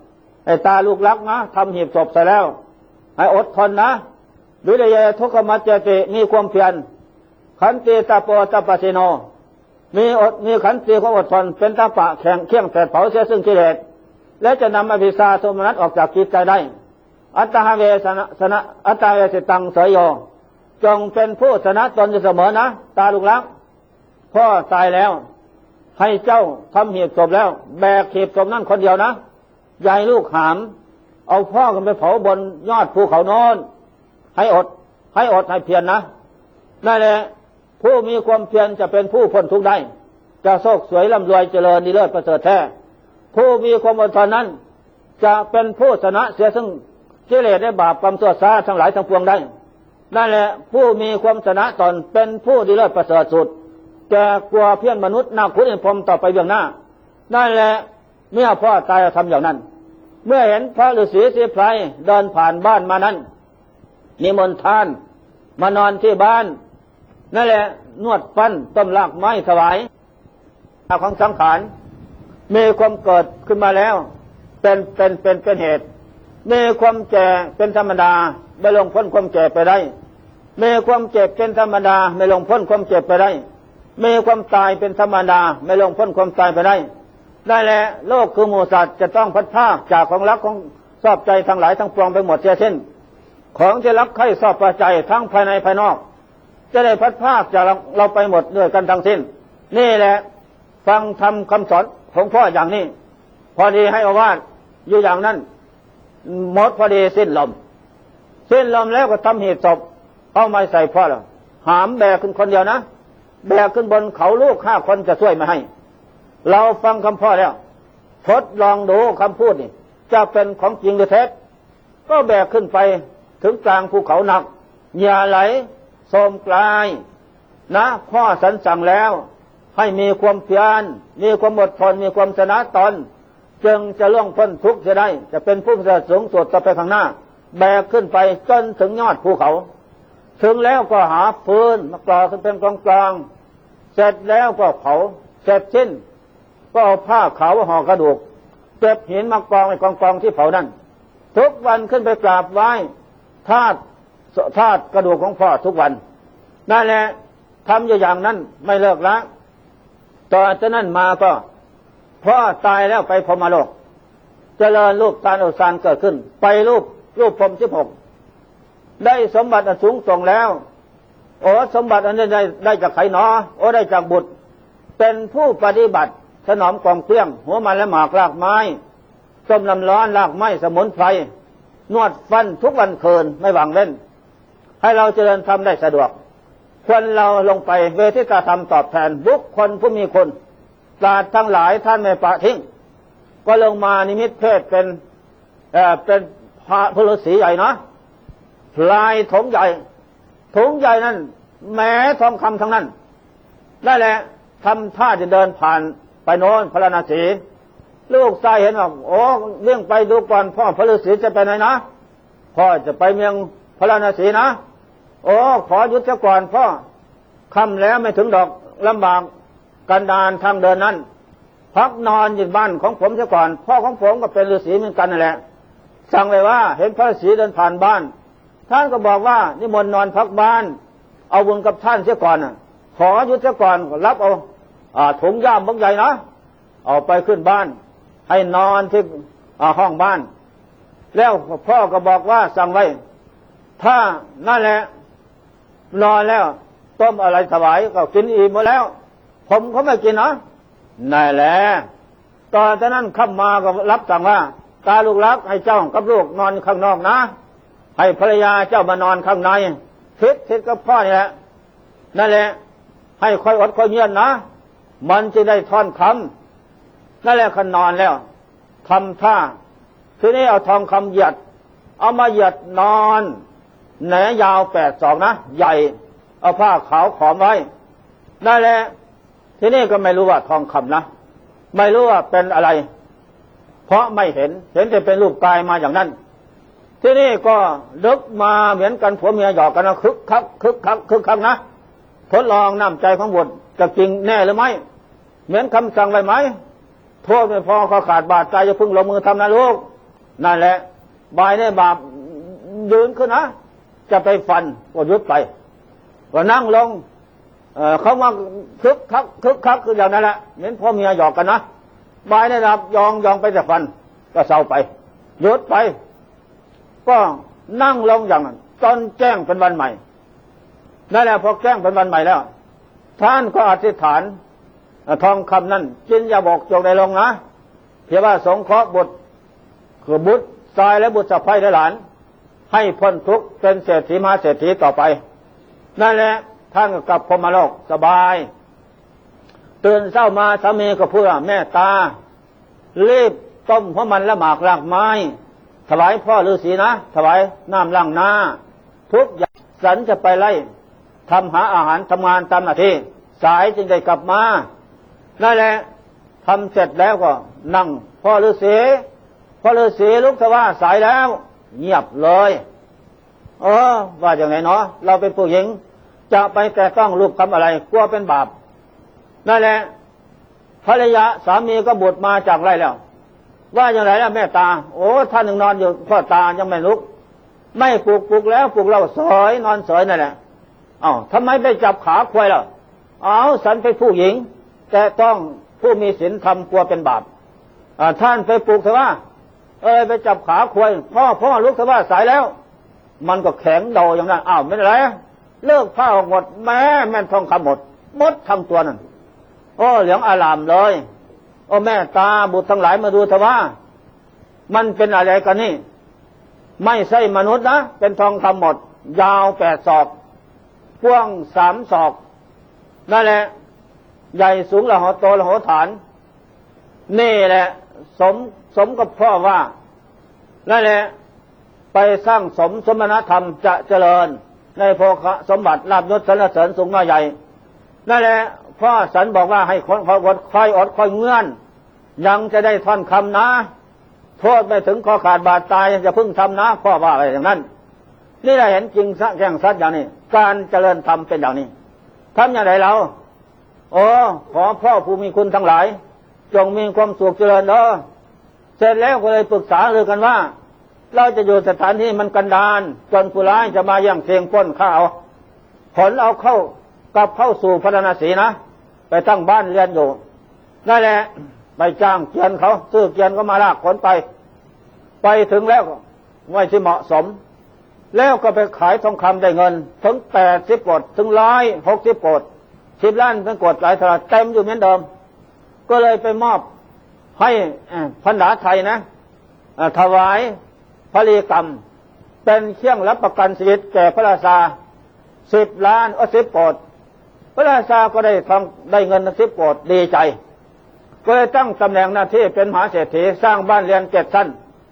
ไอ้ตาลูกรักนะทำหีบศพเสร็จแล้วให้อดทนนะวิริยะทุกขมัจเจติมีความเพียรขันติตาโปตปสิโนมีขันติความอดทนเป็นตาปะแข็งเคี่ยงแต่เผาเสียซึ่งกิเลสและจะนำอภิชาโทมนัสออกจากจิตใจได้อัตตาเวสนะอัตตาเวสิตังเสยโยจงเป็นผู้ชนะตนอยู่เสมอนะตาลูกรักพ่อตายแล้วให้เจ้าทำหีบศพแล้วแบกหีบศพนั่นคนเดียวนะยายลูกหามเอาพ่อกันไปเผาบนยอดภูเขาโน้นให้อดให้เพียรนะนั่นแหละผู้มีความเพียรจะเป็นผู้พ้นทุกข์ได้จะโชคสวยร่ำรวยเจริญนิเลิศประเสริฐแท้ผู้มีความอดทนนั้นจะเป็นผู้ชนะเสียซึ่งกิเลสได้บาปกรรมชั่วช้าทั้งหลายทั้งปวงได้นั่นแหละผู้มีความชนะตนเป็นผู้ดีเลิศประเสริฐสุดจะกลัวเพี้ยนมนุษย์นาคุณอินพรหมต่อไปเบื้องหน้านั่นแหละเมื่อพ่อตายทำอย่างนั้นเมื่อเห็นพระฤาษีสีไพรเดินผ่านบ้านมานั้นนิมนต์ท่านมานอนที่บ้านนั่นแหละนวดฟันต้มรากไม้ถวายของสังขารมีความเกิดขึ้นมาแล้วเป็นเหตุมีความแก่เป็นธรรมดาไม่ลงพ้นความแก่ไปได้มีความเจ็บเป็นธรรมดาไม่ลงพ้นความเจ็บไปได้มีความตายเป็นธรรมดาไม่ลงพ้นความตายไปได้ได้แหละโลกคือหมู่สัตว์จะต้องพัดพรากจากของรักของชอบใจทั้งหลายทั้งปวงไปหมดเสียสิ้นของที่รักใคร่ชอบพอใจทั้งภายในภายนอกจะได้พัดพรากจากเราไปหมดด้วยกันทั้งสิ้นนี่แหละฟังธรรมคำสอนของพ่ออย่างนี้พอดีให้อาวาสอยู่อย่างนั้นหมดพอดีสิ้นลมแล้วก็ทำหีบศพเอาไม้ใส่พ่อแล้วหามแบกขึ้นคนเดียวนะแบกขึ้นบนเขาลูก5 คนจะช่วยมาให้เราฟังคำพ่อแล้วทดลองดูคำพูดนี่จะเป็นของจริงหรือเท็จก็แบกขึ้นไปถึงกลางภูเขาหนักอย่าไหลโทมกลายนะพ่อสั่งแล้วให้มีความเพียรมีความอดทนมีความชนะตนจึงจะล่วงพ้นทุกข์จะได้จะเป็นผู้ประเสริฐสูงสุดต่อไปข้างหน้าแบกขึ้นไปจนถึงยอดภูเขาถึงแล้วก็หาฟืนมากรอขึ้นเป็นกลางเสร็จแล้วก็เผาเสร็จสิ้นก็เอาผ้าขาวห่อกระดูกเก็บหินมากองในกองที่เผานั่นทุกวันขึ้นไปกราบไหว้ธาตุกระดูกของพ่อทุกวันนั่นแหละทำอย่างนั้นไม่เลิกละต่อจากนั้นมาก็พ่อตายแล้วไปพรหมโลกเจริญรูปตาอุสานเกิดขึ้นไปรูปพรหม16ได้สมบัติอันสูงส่งแล้วโอ้สมบัติอันนี้ได้จากใครหนอโอ้ได้จากบุตรเป็นผู้ปฏิบัติถนอมกองเครื่องหัวมันและหมากรากไม้ต้มน้ำร้อนรากไม้สมุนไพรนวดฟันทุกวันคืนไม่หวังเล่นให้เราเจริญทำได้สะดวกควรเราลงไปเวทิตาธรรมตอบแทนบุคคลผู้มีคุณปราชญ์ทั้งหลายท่านไม่ปะทิ้งก็ลงมานิมิตเพศเป็นพระฤาษีใหญ่เนาะพลายถงใหญ่นั้นแม้ทองคำทั้งนั้นได้แหละทำท่าจะเดินผ่านไปโน้นพระนศีลูกชายเห็นว่าโอ้เรื่องไปดูก่อนพ่อพระฤาษีจะไปไหนนะพ่อจะไปเมืองพระนศีนะโอ้ขอหยุดซะก่อนพ่อค่ำแล้วไม่ถึงดอกลำบากกันดารทางเดินนั้นพักนอนอยู่บ้านของผมซะก่อนพ่อของผมก็เป็นฤาษีเหมือนกันนั่นแหละสั่งเลยว่าเห็นพระฤาษีเดินผ่านบ้านท่านก็บอกว่านิมนต์นอนพักบ้านเอาบุญกับท่านเสียก่อนขอหยุดซะก่อนรับเอาถุงย่ามบักใหญ่นะเอาไปขึ้นบ้านให้นอนที่ห้องบ้านแล้วพ่อก็บอกว่าสั่งไว้ถ้านั่นแหละนอนแล้วต้มอะไรถวายก็กินอิ่มหมดแล้วผมเขาไม่กินนะนั่นแหละตอนนั้นข้ามาก็รับสั่งว่าตาลูกรักให้เจ้ากับลูกนอนข้างนอกนะให้ภรรยาเจ้ามานอนข้างในทิศกับพ่อนี่แหละนั่นแหละให้คอยอดคอยเงียบนะมันจะได้ท่อนคำนั่นแหละขนอนแล้วทำท่าทีนี้เอาทองคำเหยียดเอามาเหยียดนอนแหนยาว8 ศอกนะใหญ่เอาผ้าขาวขอมไว้นั่นแหละทีนี้ก็ไม่รู้ว่าทองคำนะไม่รู้ว่าเป็นอะไรเพราะไม่เห็นแต่เป็นรูปกายมาอย่างนั้นที่นี่ก็ลึกมาเหมือนกันผัวเมียหยอกกันนะคึกคักนะทดลองน้ำใจของบุตรจะจริงแน่หรือไม่เหมือนคำสั่งไว้ไหมโทษไม่พอเขาขาดบาดใจจะพึ่งลงมือทำนะลูกนั่นแหละบายได้บาปยืนขึ้นนะจะไปฟันก็ยุดไปก็นั่งลงเขามาคึกคักคืออย่างนั้นแหละเน้นพ่อเมียหยอกกันนะบายได้รับยองไปจะฟันก็เศร้าไปยุดไปก็นั่งลงอย่างนั้นจนแจ้งเป็นวันใหม่นั่นแหละพอแจ้งเป็นวันใหม่แล้วท่านก็อธิษฐานทองคำนั้นจินอย่าบอกจงได้ลงนะเพียงว่าสงเคราะห์บุตรคือบุตรชายและบุตรสะใภ้และหลานให้พ้นทุกข์เป็นเศรษฐีมหาเศรษฐีต่อไปนั่นแหละท่านก็กลับพรหมโลกสบายตื่นเช้ามาสามีก็พูดว่าแม่ตารีบต้มหัวมันและหมากรากไม้ถวายพ่อฤาษีนะถวายน้ำล้างหน้าทุกอย่างสันจะไปไล่ทำหาอาหารทำงานตามหน้าที่สายจึงได้กลับมานั่นแหละทำเสร็จแล้วก็นั่งพ่อฤาษีลุกแต่ว่าสายแล้วเงียบเลยว่าอย่างไรเนาะเราเป็นผู้หญิงจะไปแต่ต้องรูปคำอะไรกลัวเป็นบาปนั่นแหละภรรยาสามีก็บวชมาจากไรแล้วว่าอย่างไรล่ะแม่ตาท่านหนึ่งนอนอยู่พ่อตายังไม่ลุกไม่ปลุกแล้วปลุกเราสอยนอนสอยนั่นแหละทำไมไปจับขาควายล่ะสันเป็นผู้หญิงแต่ต้องผู้มีศีลธรรมกลัวเป็นบาปท่านไปปลุกเถอะว่าไปจับขาควายพ่อลุกเถอะว่าสายแล้วมันก็แข็งเดาอย่างนั้นไม่เป็นไรเลิกผ้าออกหมดแม่นทองคำหมดทั้งตัวนั่นเหลืองอารามเลยแม่ตาบุตรทั้งหลายมาดูเถอะว่ามันเป็นอะไรกันนี่ไม่ใช่มนุษย์นะเป็นทองคำหมดยาว8 ศอกกว้าง3 ศอกนั่นแหละใหญ่สูงละหอโตละหอฐานนี่แหละสมกับพ่อว่านั่นแหละไปสร้างสมณธรรมจะเจริญในโภคสมบัติลาภยศสรรเสริญสูงน้อยใหญ่นั่นแหละพ่อสันบอกว่าให้คนคอยอดคอยเงื่อนยังจะได้ท่อนคำนะโทษไม่ถึงคอขาดบาดตายจะพึ่งทำนะพ่อว่าอะไรอย่างนั้นนี่ได้เห็นจริงแจ้งชัดอย่างนี้การเจริญธรรมเป็นอย่างนี้ทำอย่างไรเราขอพ่อผู้มีคุณทั้งหลายจงมีความสุขเจริญเสร็จแล้วก็เลยปรึกษาเลยกันว่าเราจะอยู่สถานที่มันกันดารจนผู้ร้ายจะมาย่างเทียงป้นข้าวขนเอาเข้าสู่พระนครศรีนะไปตั้งบ้านเรียนอยู่นั่นแหละไปจ้างเกียนเขาซื้อเกียนก็มาลากขนไปถึงแล้วไว้ที่เหมาะสมแล้วก็ไปขายทองคำได้เงินถึง80 โกฏถึง160 โกฏ10 ล้านเป็นโกฏหลายตลาดเต็มอยู่เหมือนเดิมก็เลยไปมอบให้พันดาไทยนะถวายพลีกรรมเป็นเครื่องรับประกันชีวิตแก่พระราชา10 ล้าน10 โกฏพระราชาก็ได้เงิน10 โกฏดีใจก็เลยตั้งตำแหน่งหน้าที่เป็นมหาเศรษฐีสร้างบ้านเรือน7 ชั้น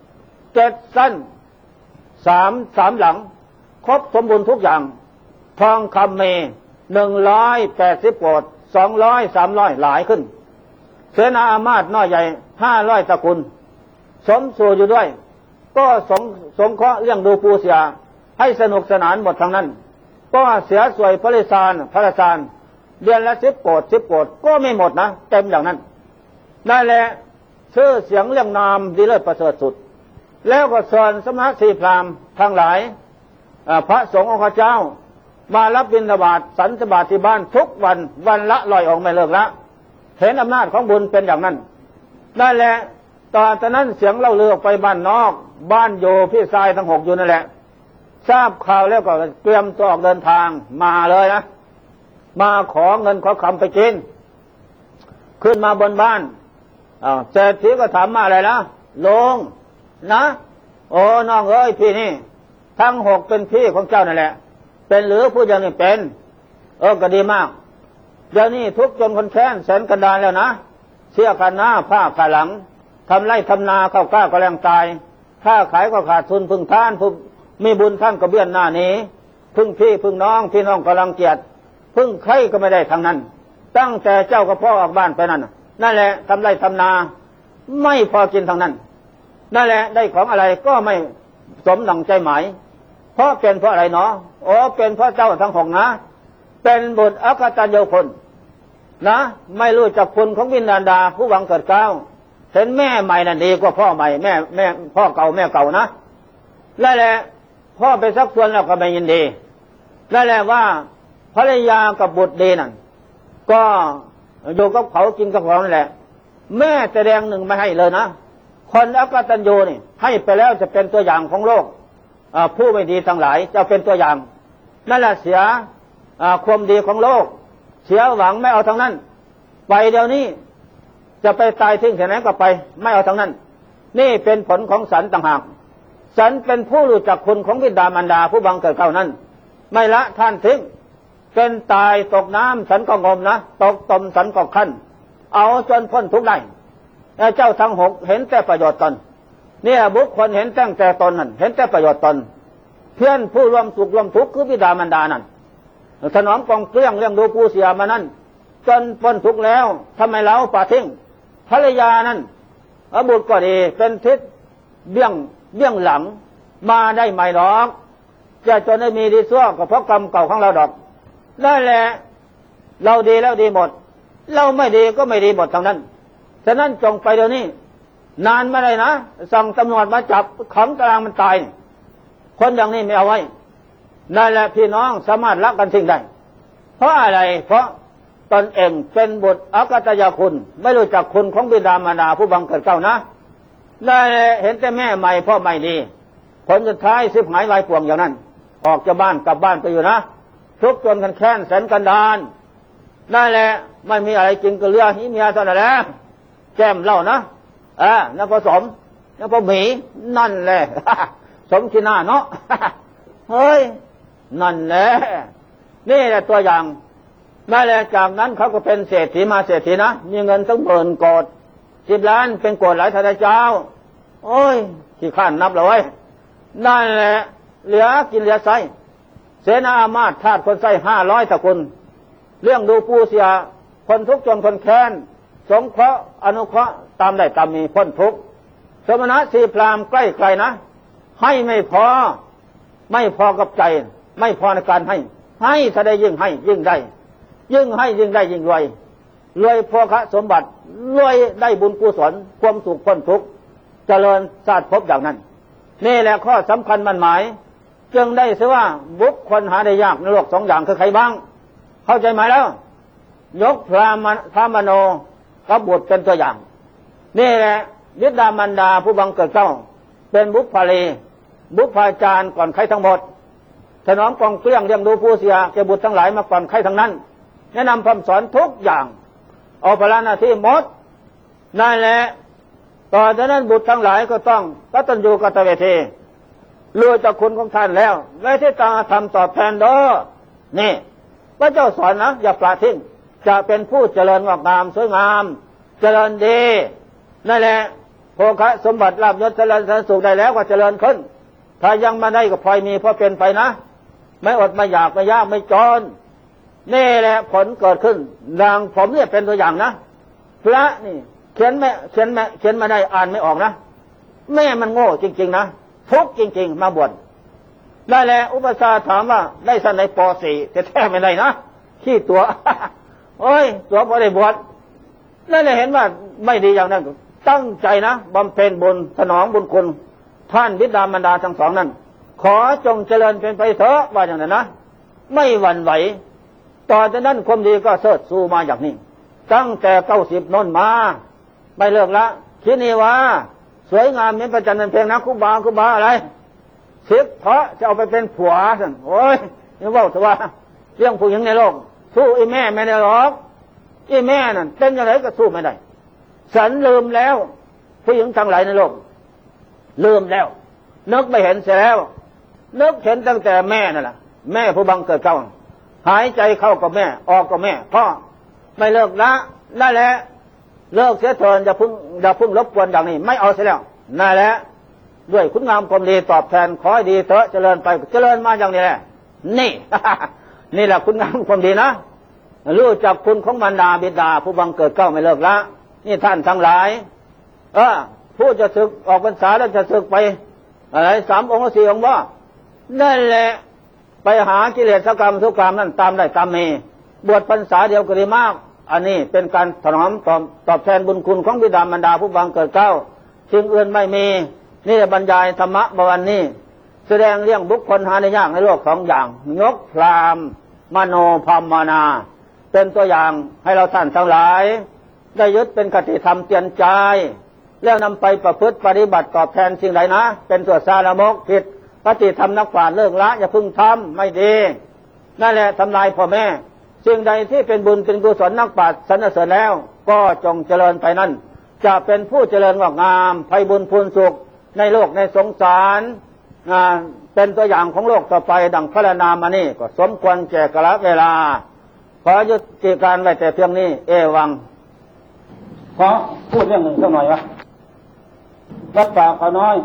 3 หลังครบสมบูรณ์ทุกอย่างทองคำมี180 โกฏ200 300หลายขึ้นเสนาอามาตย์น้อยใหญ่500 ตระกูลสมสู่อยู่ด้วยก็สงเคราะห์เรื่องดูปูเสียให้สนุกสนานหมดทั้งนั้นก็เสียสวยพระราชาเดือนละ10 โกฏ10 โกฏก็ไม่หมดนะเต็มอย่างนั้นนั่นแหละชื่อเสียงเรื่องนามดีเลิศประเสริฐสุดแล้วก็เชิญสมณชีพราหมณ์ทั้งหลายพระสงฆ์องค์เจ้ามารับบิณฑบาตสันนิบาตที่บ้านทุกวันละ100 องค์ไม่เลิกละเห็นอำนาจของบุญเป็นอย่างนั้นนั่นแหละตอนนั้นเสียงเล่าลือออกไปบ้านนอกบ้านโยพี่ชายทั้ง6อยู่นั่นแหละทราบข่าวแล้วก็เตรียมตัวออกเดินทางมาเลยนะมาขอเงินขอคำไปกินขึ้นมาบนบ้านเศรษฐีก็ถามมาอะไรนะลงนะน้องเอ้ยพี่นี่ทั้ง6เป็นพี่ของเจ้านั่นแหละเป็นหรือผู้อย่างนี้เป็นก็ดีมากเดี๋ยวนี้ทุกจนคนแค้นแสนกันดารแล้วนะเชื่อกันหน้าผ้าขาหลังทำไร่ทำนาเข้ากล้าก็แรงตายถ้าขายก็ขาดทุนพึ่งท่านผู้มีบุญท่านก็เบี้ยนหน้านี้พึ่งพี่พึ่งน้องพี่น้องก็รังเกียจพึ่งใครก็ไม่ได้ทั้งนั้นตั้งแต่เจ้ากับพ่อออกบ้านไปนั่นแหละทำไร่ทำนาไม่พอกินทั้งนั้นนั่นแหละได้ของอะไรก็ไม่สมดังใจหมายเพราะเป็นเพราะอะไรเนาะเป็นเพราะเจ้าทั้ง6นะเป็นบุตรอกตัญญูคนนะไม่รู้จักคุณของบิดาผู้หวังเกิดเกล้าเห็นแม่ใหม่นั่นดีกว่าพ่อใหม่แม่พ่อเก่าแม่เก่านะนั่นแหละพ่อไปสักส่วนเราก็ไม่ยินดีนั่นแหละว่าภรรยากับบุตรดีนั่นก็อยู่กับเขากินกับเขานั่นแหละแม่แสดงหนึ่งไม่ให้เลยนะคนอกตัญญูนี่ให้ไปแล้วจะเป็นตัวอย่างของโลกผู้ไม่ดีทั้งหลายจะเป็นตัวอย่างนั่นแหละเสียความดีของโลกเสียหวังไม่เอาทั้งนั้นไปเดี๋ยวนี้จะไปตายทิ้งที่ไหนก็ไปไม่เอาทั้งนั้นนี่เป็นผลของสันต่างหากสันเป็นผู้รู้จักคุณของบิดามารดาผู้บังเกิดเก่านั้นไม่ละท่านทิ้งเป็นตายตกน้ำสันก็งมนะตกตมสันก็ขั้นเอาจนพ้นทุกข์ได้แต่เจ้าทั้งหกเห็นแต่ประโยชน์ตนเนี่ยบุคคลเห็นตั้งแต่ตนนั่นเห็นแต่ประโยชน์ตนเพื่อนผู้ร่วมสุขร่วมทุกข์คือบิดามารดานั่นถนอมกองเกลี้ยงเลี้ยงดูผู้เสียมานั้นจนพ้นทุกข์แล้วทำไมเราป่าทิ้งภรรยานั้นบุตรก็ดีเป็นทิศเบี้ยงหลังมาได้ไหมหรอกจะจนได้มีดีซั่วก็เพราะกรรมเก่าของเราดอกนั่นแหละเราดีแล้วดีหมดเราไม่ดีก็ไม่ดีหมดทั้งนั้นฉะนั้นจงไปเดี๋ยวนี้นานไม่ได้นะสั่งตำรวจมาจับขังตารางมันตายคนอย่างนี้ไม่เอาไว้นั่นแหละพี่น้องสามารถละกันทิ้งได้เพราะอะไรเพราะตนเองเป็นบุตรอกตัญญูคุณไม่รู้จักคุณของบิดามารดาผู้บังเกิดเก่านะได้เห็นแต่แม่ใหม่พ่อใหม่ดีผลสุดท้ายสิบหายวายป่วงอย่างนั้นออกจากบ้านกลับบ้านไปอยู่นะทุกข์จนกันแค้นแสนกันดานนั่นแหละไม่มีอะไรกินก็เลือหิเมียเท่านั้นแหละแก้มเหล้านะนักผสมนักผหมีนั่นแหละสมขี้หน้าเนาะเฮ้ยนั่นแหละนี่แหละตัวอย่างนั่นแหละจากนั้นเขาก็เป็นเศรษฐีมาเศรษฐีนะมีเงินตั้ง10,000 โกฏ10 ล้านเป็นโกฏหลายทายเจ้าโอ้ยขี้ข้านนับเลยนั่นแหละเหลือกินเหลือใช้เสนาอามาตย์ทาสคนใช้500 ตระกูลเรื่องดูผู้เสียคนทุกข์จนคนแค้นสงเคราะห์อนุเคราะห์ตามได้ตามมีพ้นทุกข์สมณะสีพราหมณ์ใกล้ไกลนะให้ไม่พอกับใจไม่พอในการให้ถ้าได้ยิ่งให้ยิ่งได้ยิ่งให้ยิ่งได้ยิ่งรวยโภคสมบัติรวยได้บุญกุศลความสุขพ้นทุกข์เจริญชาติภพอย่างนั้นนี่แหละข้อสำคัญมันหมายจึงได้ชื่อว่าบุคคลหาได้ยากในโลก2 อย่างคือใครบ้างเข้าใจไหมแล้วยกพระมโนกับบุตรเป็นตัวอย่างนี่แหละบิดามารดาผู้บังเกิดเกล้าเป็นบุพเพจารย์ก่อนใครทั้งหมดถนอมกองเกลี้ยงเลี้ยงดูผู้เสียแก่บุตรทั้งหลายมาก่อนใครทั้งนั้นแนะนำคำสอนทุกอย่างเอาภาระหน้าที่หมดนั่นแหละต่อจากนั้นบุตรทั้งหลายก็ต้องกตัญญูกตเวทีรู้จักคุณของท่านแล้วไม่ที่ตาทำตอบแทนด้อนี่พระเจ้าสอนนะอย่าปราทิ้งจะเป็นผู้เจริญงอกงามสวยงามเจริญดีนั่นแหละโภคสมบัติลาภยศเจริญสุขได้แล้วก็เจริญขึ้นถ้ายังมาได้ก็พลอยมีเพราะเป็นไปนะไม่อดไม่อยากไม่ยากไม่จนนี่แหละผลเกิดขึ้นดังผมเนี่ยเป็นตัวอย่างนะพระนี่เขียนมาได้อ่านไม่ออกนะแม่มันโง่จริงๆนะทุกข์จริงๆมาบวชได้แหละอุปสาถามว่าได้สั้นในป .4 แต่แท้ไม่ได้นะขี้ตัวโอ้ยตัวพอได้บวชนั่นแหละเห็นว่าไม่ดีอย่างนั้นตั้งใจนะบำเพ็ญบุญสนองบุญคุณท่านบิดามารดาทั้งสองนั้นขอจงเจริญเป็นไปเถอะว่าอย่างนั้นนะไม่หวั่นไหวต่อจากนั้นความดีก็เสิร์ชสู้มาอย่างนี้ตั้งแต่90น้นมาไม่เลิกละคิดนี่ว่าสวยงามเหมือนพระจันทร์เป็นเพลงนะคุบาอะไรสิบเพราะจะเอาไปเป็นผัวสั่นโอ้ยนี่ว่าแต่ว่าเรื่องผู้หญิงในโลกสู้ไอ้แม่ไม่ได้หรอกไอ้แม่นั่นเป็นอย่างไรก็สู้ไม่ได้ฉันลืมแล้วผู้หญิงทั้งหลายในโลกลืมแล้วนึกไม่เห็นเสียแล้วนึกเห็นตั้งแต่แม่นั่นแหละแม่ผู้บังเกิดเก่าหายใจเข้ากับแม่ออกกับแม่พ่อไม่เลิกละนั่นแหละเลิกเสียเถิดอย่าพึ่งรบกวนอย่างนี้ไม่เอาเสียแล้วนั่นแหละด้วยคุณงามความดีตอบแทนขอให้ดีเถอะเจริญไปเจริญมาอย่างนี้แหละนี่ นี่แหละคุณงามความดีนะรู้จักคุณของมารดาบิดาผู้บังเกิดเก่าไม่เลิกละนี่ท่านทั้งหลายผู้จะศึกออกพรรษาแล้วจะศึกไปอะไร3 องค์ 4 องค์ว่านั่นแหละไปหากิเลสกรรมทุกกรรมนั่นตามได้ตามมีบวชพรรษาเดียวก็ดีมากอันนี้เป็นการถนอมตอบแทนบุญคุณของบิดามารดาผู้บังเกิดเกล้าสิ่งอื่นไม่มีนี่บรรยายธรรมะวันนี้แสดงเรื่องบุคคลหาได้ยากในโลก2อย่างยกพราหมณ์มโนภามานาเป็นตัวอย่างให้เราท่านทั้งหลายได้ยึดเป็นคติธรรมเตือนใจแล้วนำไปประพฤติปฏิบัติตอบแทนสิ่งใดนะเป็นตัวสารมกผิดคติธรรมนักปราชญ์เลิกละอย่าพึ่งทำไม่ดีนั่นแหละทำลายพ่อแม่สิ่งใดที่เป็นบุญเป็นกุศลนักปราชญ์สรรเสริญแล้วก็จงเจริญไปนั่นจะเป็นผู้เจริญงอกงามไพบุญพูนสุขในโลกในสงสารเป็นตัวอย่างของโลกต่อไปดังพระนามานี่ก็สมควรแก่กาลเวลาขอยุติการไว้แต่เพียงนี้เอวังขอพูดเรื่องหนึ่งสักหน่อยวะวัดป่าเขาน้อย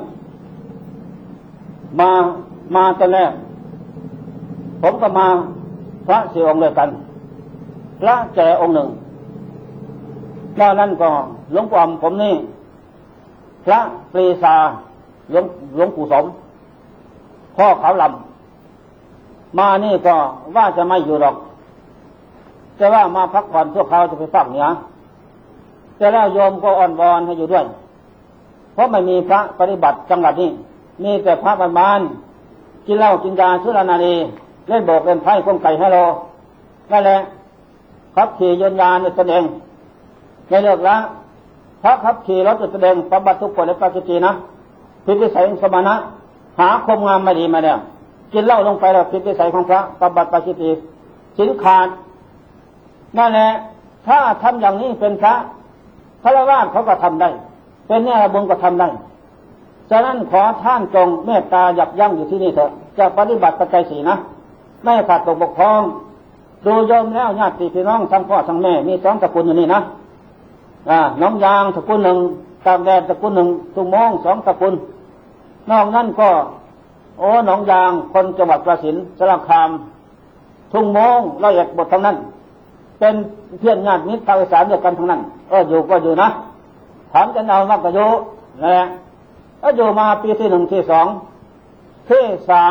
มาตอนแรกผมก็มาพระ4 องค์เลยกันพระแก่องค์หนึ่งแล้วนั่นก็หลวงปู่อำผมนี่พระปรีชาหลวงปู่สมพ่อเขาลำมานี่ก็ว่าจะไม่อยู่หรอกแต่ว่ามาพักผ่อนพวกเขาจะไปฝากเหนือแต่แล้วโยมก็อ่อนวอนให้อยู่ด้วยเพราะไม่มีพระปฏิบัติจังหวัดนี้มีแต่พระบ้านๆกินเหล้ากินยาชุลนารีเล่นโบกเล่นไพ่ก้มไก่ให้เรานั่นแหละขับขี่ยนต์ยานในตนเองไม่เลิกละพระขับขี่รถแสดงปฏิบัติทุกคนในปาจิตีนะผิดวิสัยสมณะหาคมงามไม่ดีมาแล้วกินเหล้าลงไปแล้วผิดวิสัยของพระปฏิบัติปาจิตีสินขาดนั่นแหละถ้าทำอย่างนี้เป็นพระฆราวาสเขาก็ทำได้เป็นเนี่ยบุญก็ทำได้ฉะนั้นขอท่านจงเมตตายับยั้งอยู่ที่นี่เถอะจะปฏิบัติปัจจัย4นะไม่ขาดตกบกพร่องดูโยมแล้วญาติพี่น้องทั้งพ่อทั้งแม่มี2 ตระกูลอยู่นี่นะน้องยางตระกูลหนึ่งตามแดนตระกูลหนึ่งทุ่งมอง2 ตระกูลนอกนั้นก็หนองยางคนจังหวัดกาฬสินธุ์สระคามทุ่งมอง101บททั้งนั้นเป็นเพื่อนญาติมิตรชาวอีสานเดียวกันทั้งนั้นอยู่ก็อยู่นะถามจะเอามากก็อยู่นั่นแหละอยู่มาปีที่1ที่2ที่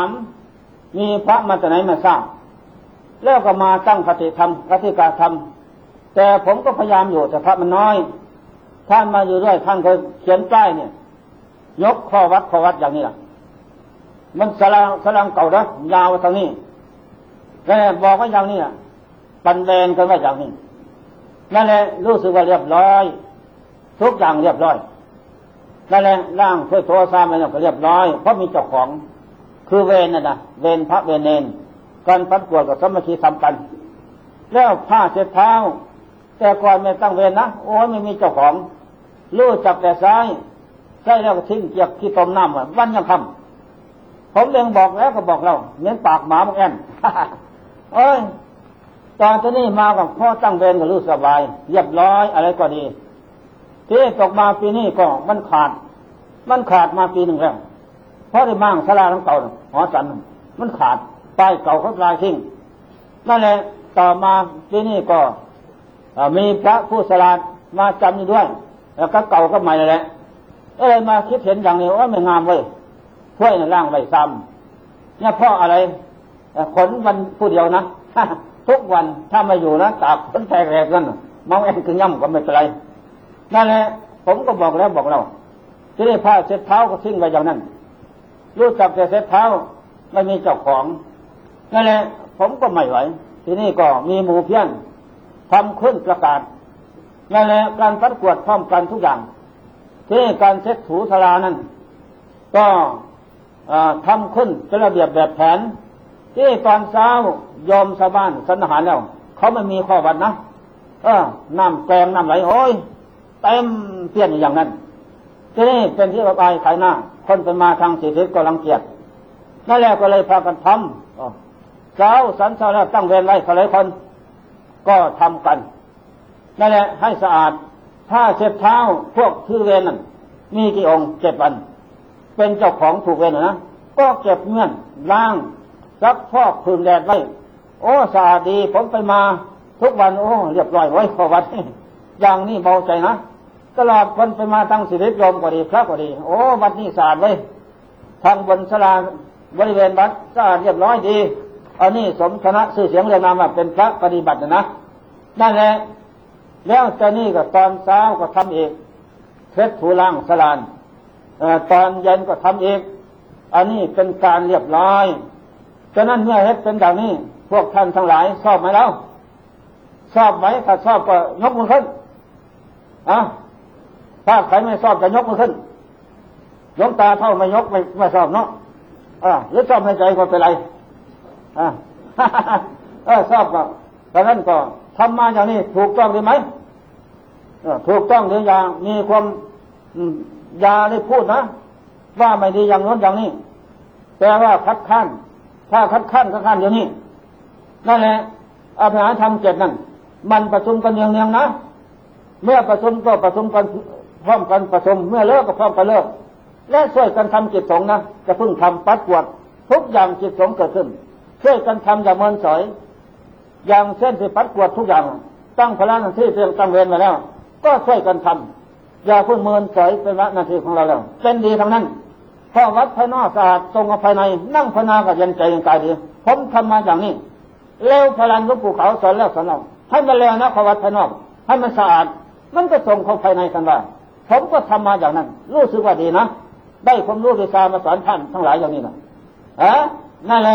3มีพระมาจากไหนมาสร้างแล้วก็มาตั้งคติธรรมคติกาธรรมแต่ผมก็พยายามอยู่แต่พระมันน้อยท่านมาอยู่ด้วยท่านเคยเขียนป้ายเนี่ยยกข้อวัดอย่างนี้ล่ะมันสลังเก่านะยาวทางนี้แล้วบอกว่าอย่างนี้ปันแดนกันว่าอย่างนี้นั่นแหละรู้สึกว่าเรียบร้อยทุกอย่างเรียบร้อยนั่นแหละร่างถ้วยโถซ้ำอะไรก็เรียบร้อยเพราะมีเจ้าของคือเวรนะเวรพระเวรเนรการปัดกวาดกับสมัคคีทำกันแล้วผ้าเช็ดเท้าแต่ก่อนไม่ตั้งเวรนะไม่มีเจ้าของรู้จับแต่ซ้ายใช่แล้วก็ทิ้งเกียกที่ต้มน้ำวันยังคำผมเองบอกแล้วก็บอกเราเน้นปากหมาบางแอนตอนที่นี่มากับพ่อตั้งเวรก็รู้สบายเรียบร้อยอะไรก็ดีที่ตกมาปีนี้ก็มันขาดมาปี1แล้วเพราะได้มั่งศาลาทั้งเก่าหอสันมันขาดป้ายเก่าเขาลายทิ้งนั่นแหละต่อมาปีนี้ก็มีพระผู้สลาดมาจำอยู่ด้วยแล้วก็เก่าก็ใหม่เลยแหละมาคิดเห็นอย่างนี้ว่าไม่งามเว้ยถ้วยล่างใบซ้ำเนี่ยเพราะอะไรขนวันผู้เดียวนะ ทุกวันถ้ามาอยู่นะตากขนแตกแหลกกันมองแอนคือย่ำก็ไม่เป็นไรนั่นแหละผมก็บอกแล้วบอกเราที่นี่ผ้าเช็ดเท้าก็ทิ้งไว้อย่างนั้นรู้จักแต่เช็ดเท้าไม่มีเจ้าของนั่นแหละผมก็ไม่ไหวที่นี่ก็มีหมู่เพี้ยนทำขึ้นประกาศนั่นแหละการปัดกวาดพร้อมกันทุกอย่างที่การเช็ดถูศาลานั้นก็ทำขึ้นเป็นระเบียบแบบแผนที่ตอนเช้ายอมชาวบ้านสันอาหารแล้วเขาไม่มีข้อวัดนะน้ำแกงน้ำไหลเต็มเพี้ยนอย่างนั้นที่นี่เป็นที่ระบายขายหน้าคนเป็นมาทางเศรษฐกิจก็รังเกียจนั่นแหละก็เลยพากันทำเช้าสันเช้าแล้วตั้งเวรไว้หลายคนก็ทำกันนั่นแหละให้สะอาดถ้าเช็ดเท้าพวกชื่อเวรนั่นมีกี่องค์7 วันเป็นเจ้าของถูกเวรนะก็เก็บเงื่อนล้างซักฟอกพึ่งแดดไว้สะอาดดีผมไปมาทุกวันเรียบร้อยไว้ขอวัดอย่างนี้เบาใจนะตลอดคนไปมาตั้งศิริโยมก็ดีพระก็ดีวัดนี้สะอาดไว้ทางบนศาลาบริเวณวัดสะอาดเรียบร้อยดีอันนี้สมชนะชื่อเสียงเรียงนามว่าเป็นพระปฏิบัตินะนั่นแหละแล้วแต่นี่ก็ตอนเช้าก็ทำเองเช็ดถูล่างสลานตอนเย็นก็ทำเองอันนี้เป็นการเรียบร้อยฉะนั้นเมื่อเฮ็ดเป็นอย่างนี้พวกท่านทั้งหลายชอบไหมแล้วชอบไหมถ้าชอบก็ยกมือขึ้นถ้าใครไม่ชอบก็ยกมือขึ้นหลวงตาเท่าไม่ยกไม่ชอบเนาะหรือชอบให้ใจก็เป็นไรชอบก็ดังนั้นก็ทำมาอย่างนี้ถูกต้องหรือไม่ถูกต้องหรืออย่างมีความอย่าได้พูดนะว่าไม่ดีอย่างโน้นอย่างนี้แต่ว่าคัดค้านถ้าคัดค้านก็ค้านอย่างนี้นั่นแหละอภิหารธรรม7นั่นมันประชุมกันเนืองๆนะเมื่อประชุมก็ประชุมกันพร้อมกันประชุมเมื่อเลิกก็พร้อมกันเลิกและช่วยกันทำจิตสงฆ์นะจะพึ่งทำปัดกวดทุกอย่างจิตสงฆ์เกิดขึ้นช่วยกันทำอย่างเมินสอยอย่างเช่นที่ปัดกวดทุกอย่างตั้งพระนาทีเตรียมตั้งเวรมาแล้วก็ช่วยกันทำอย่าเพิ่งเมินสอยเป็นหน้าที่ของเราแล้วเป็นดีทั้งนั้นเพราะวัดภายนอกสะอาดทรงภายในนั่งภาวนากับเย็นใจเย็นกายดีผมทำมาอย่างนี้เร็วพลันหลวงปู่เขาสอนแล้วสอนเราให้มันเร็วนะขวัดภายนอกให้มันสะอาดมันก็ส่งเข้าภายในกันว่าผมก็ทำมาอย่างนั้นรู้สึกว่าดีนะได้ความรู้วิชามาสอนท่านทั้งหลายอย่างนี้นะนั่นแหละ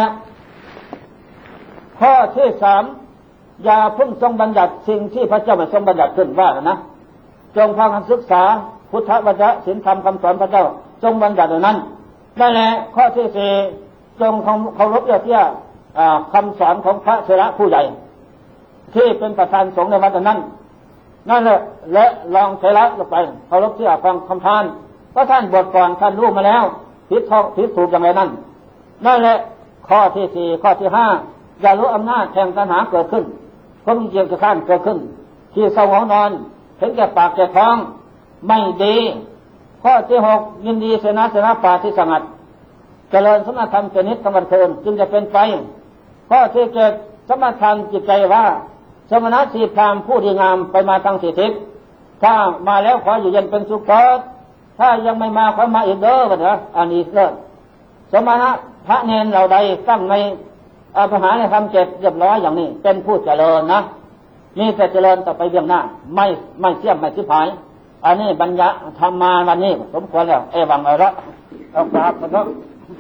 ข้อที่3อย่าเพิ่งทรงบัญญัติสิ่งที่พระเจ้าไม่ทรงบัญญัติขึ้นว่านะจงพากันศึกษาพุทธวจนะศีลธรรมคำสอนพระเจ้าจงบัญญัติอย่างนั้นนั่นแหละข้อที่4จงเคารพเยี่ยคำสอนของพระเถระผู้ใหญ่ที่เป็นประธานสงฆ์ในวัดนั้นนั่นแหละและลองเถระลงไปเคารพเยี่ยฟังคำทานเพราะท่านบวชก่อนท่านรู้มาแล้วผิดถูกอย่างไรนั่นนั่นแหละข้อที่4ข้อที่5อย่ารู้อำนาจแห่งตัณหาเกิดขึ้นความเกียจข้านเกิดขึ้นที่เศร้าหมองนอนเห็นแก่ปากแก่ท้องไม่ดีข้อที่6ยินดีเสนาป่าที่สงัดเจริญสมณธรรมเป็นนิจกำบันเทินจึงจะเป็นไปข้อที่7สมณธรรมจิตใจว่าสมณะสีพรามผู้ดีงามไปมาทาง4ทิศถ้ามาแล้วขออยู่เย็นเป็นสุขเถิดถ้ายังไม่มาขอมาอีกเด้อวะเถอะอันนี้เลิศสมณะพระเนรเหล่าใดตั้งในอภิหารธรรม7เรียบร้อยอย่างนี้เป็นผู้เจริญนะมีแต่เจริญต่อไปเบื้องหน้าไม่เสี่ยมไม่ชิบหายอันนี้บัญญัติทำมาวันนี้สมควรแล้ววังเอาละเอากราบกันเถอะ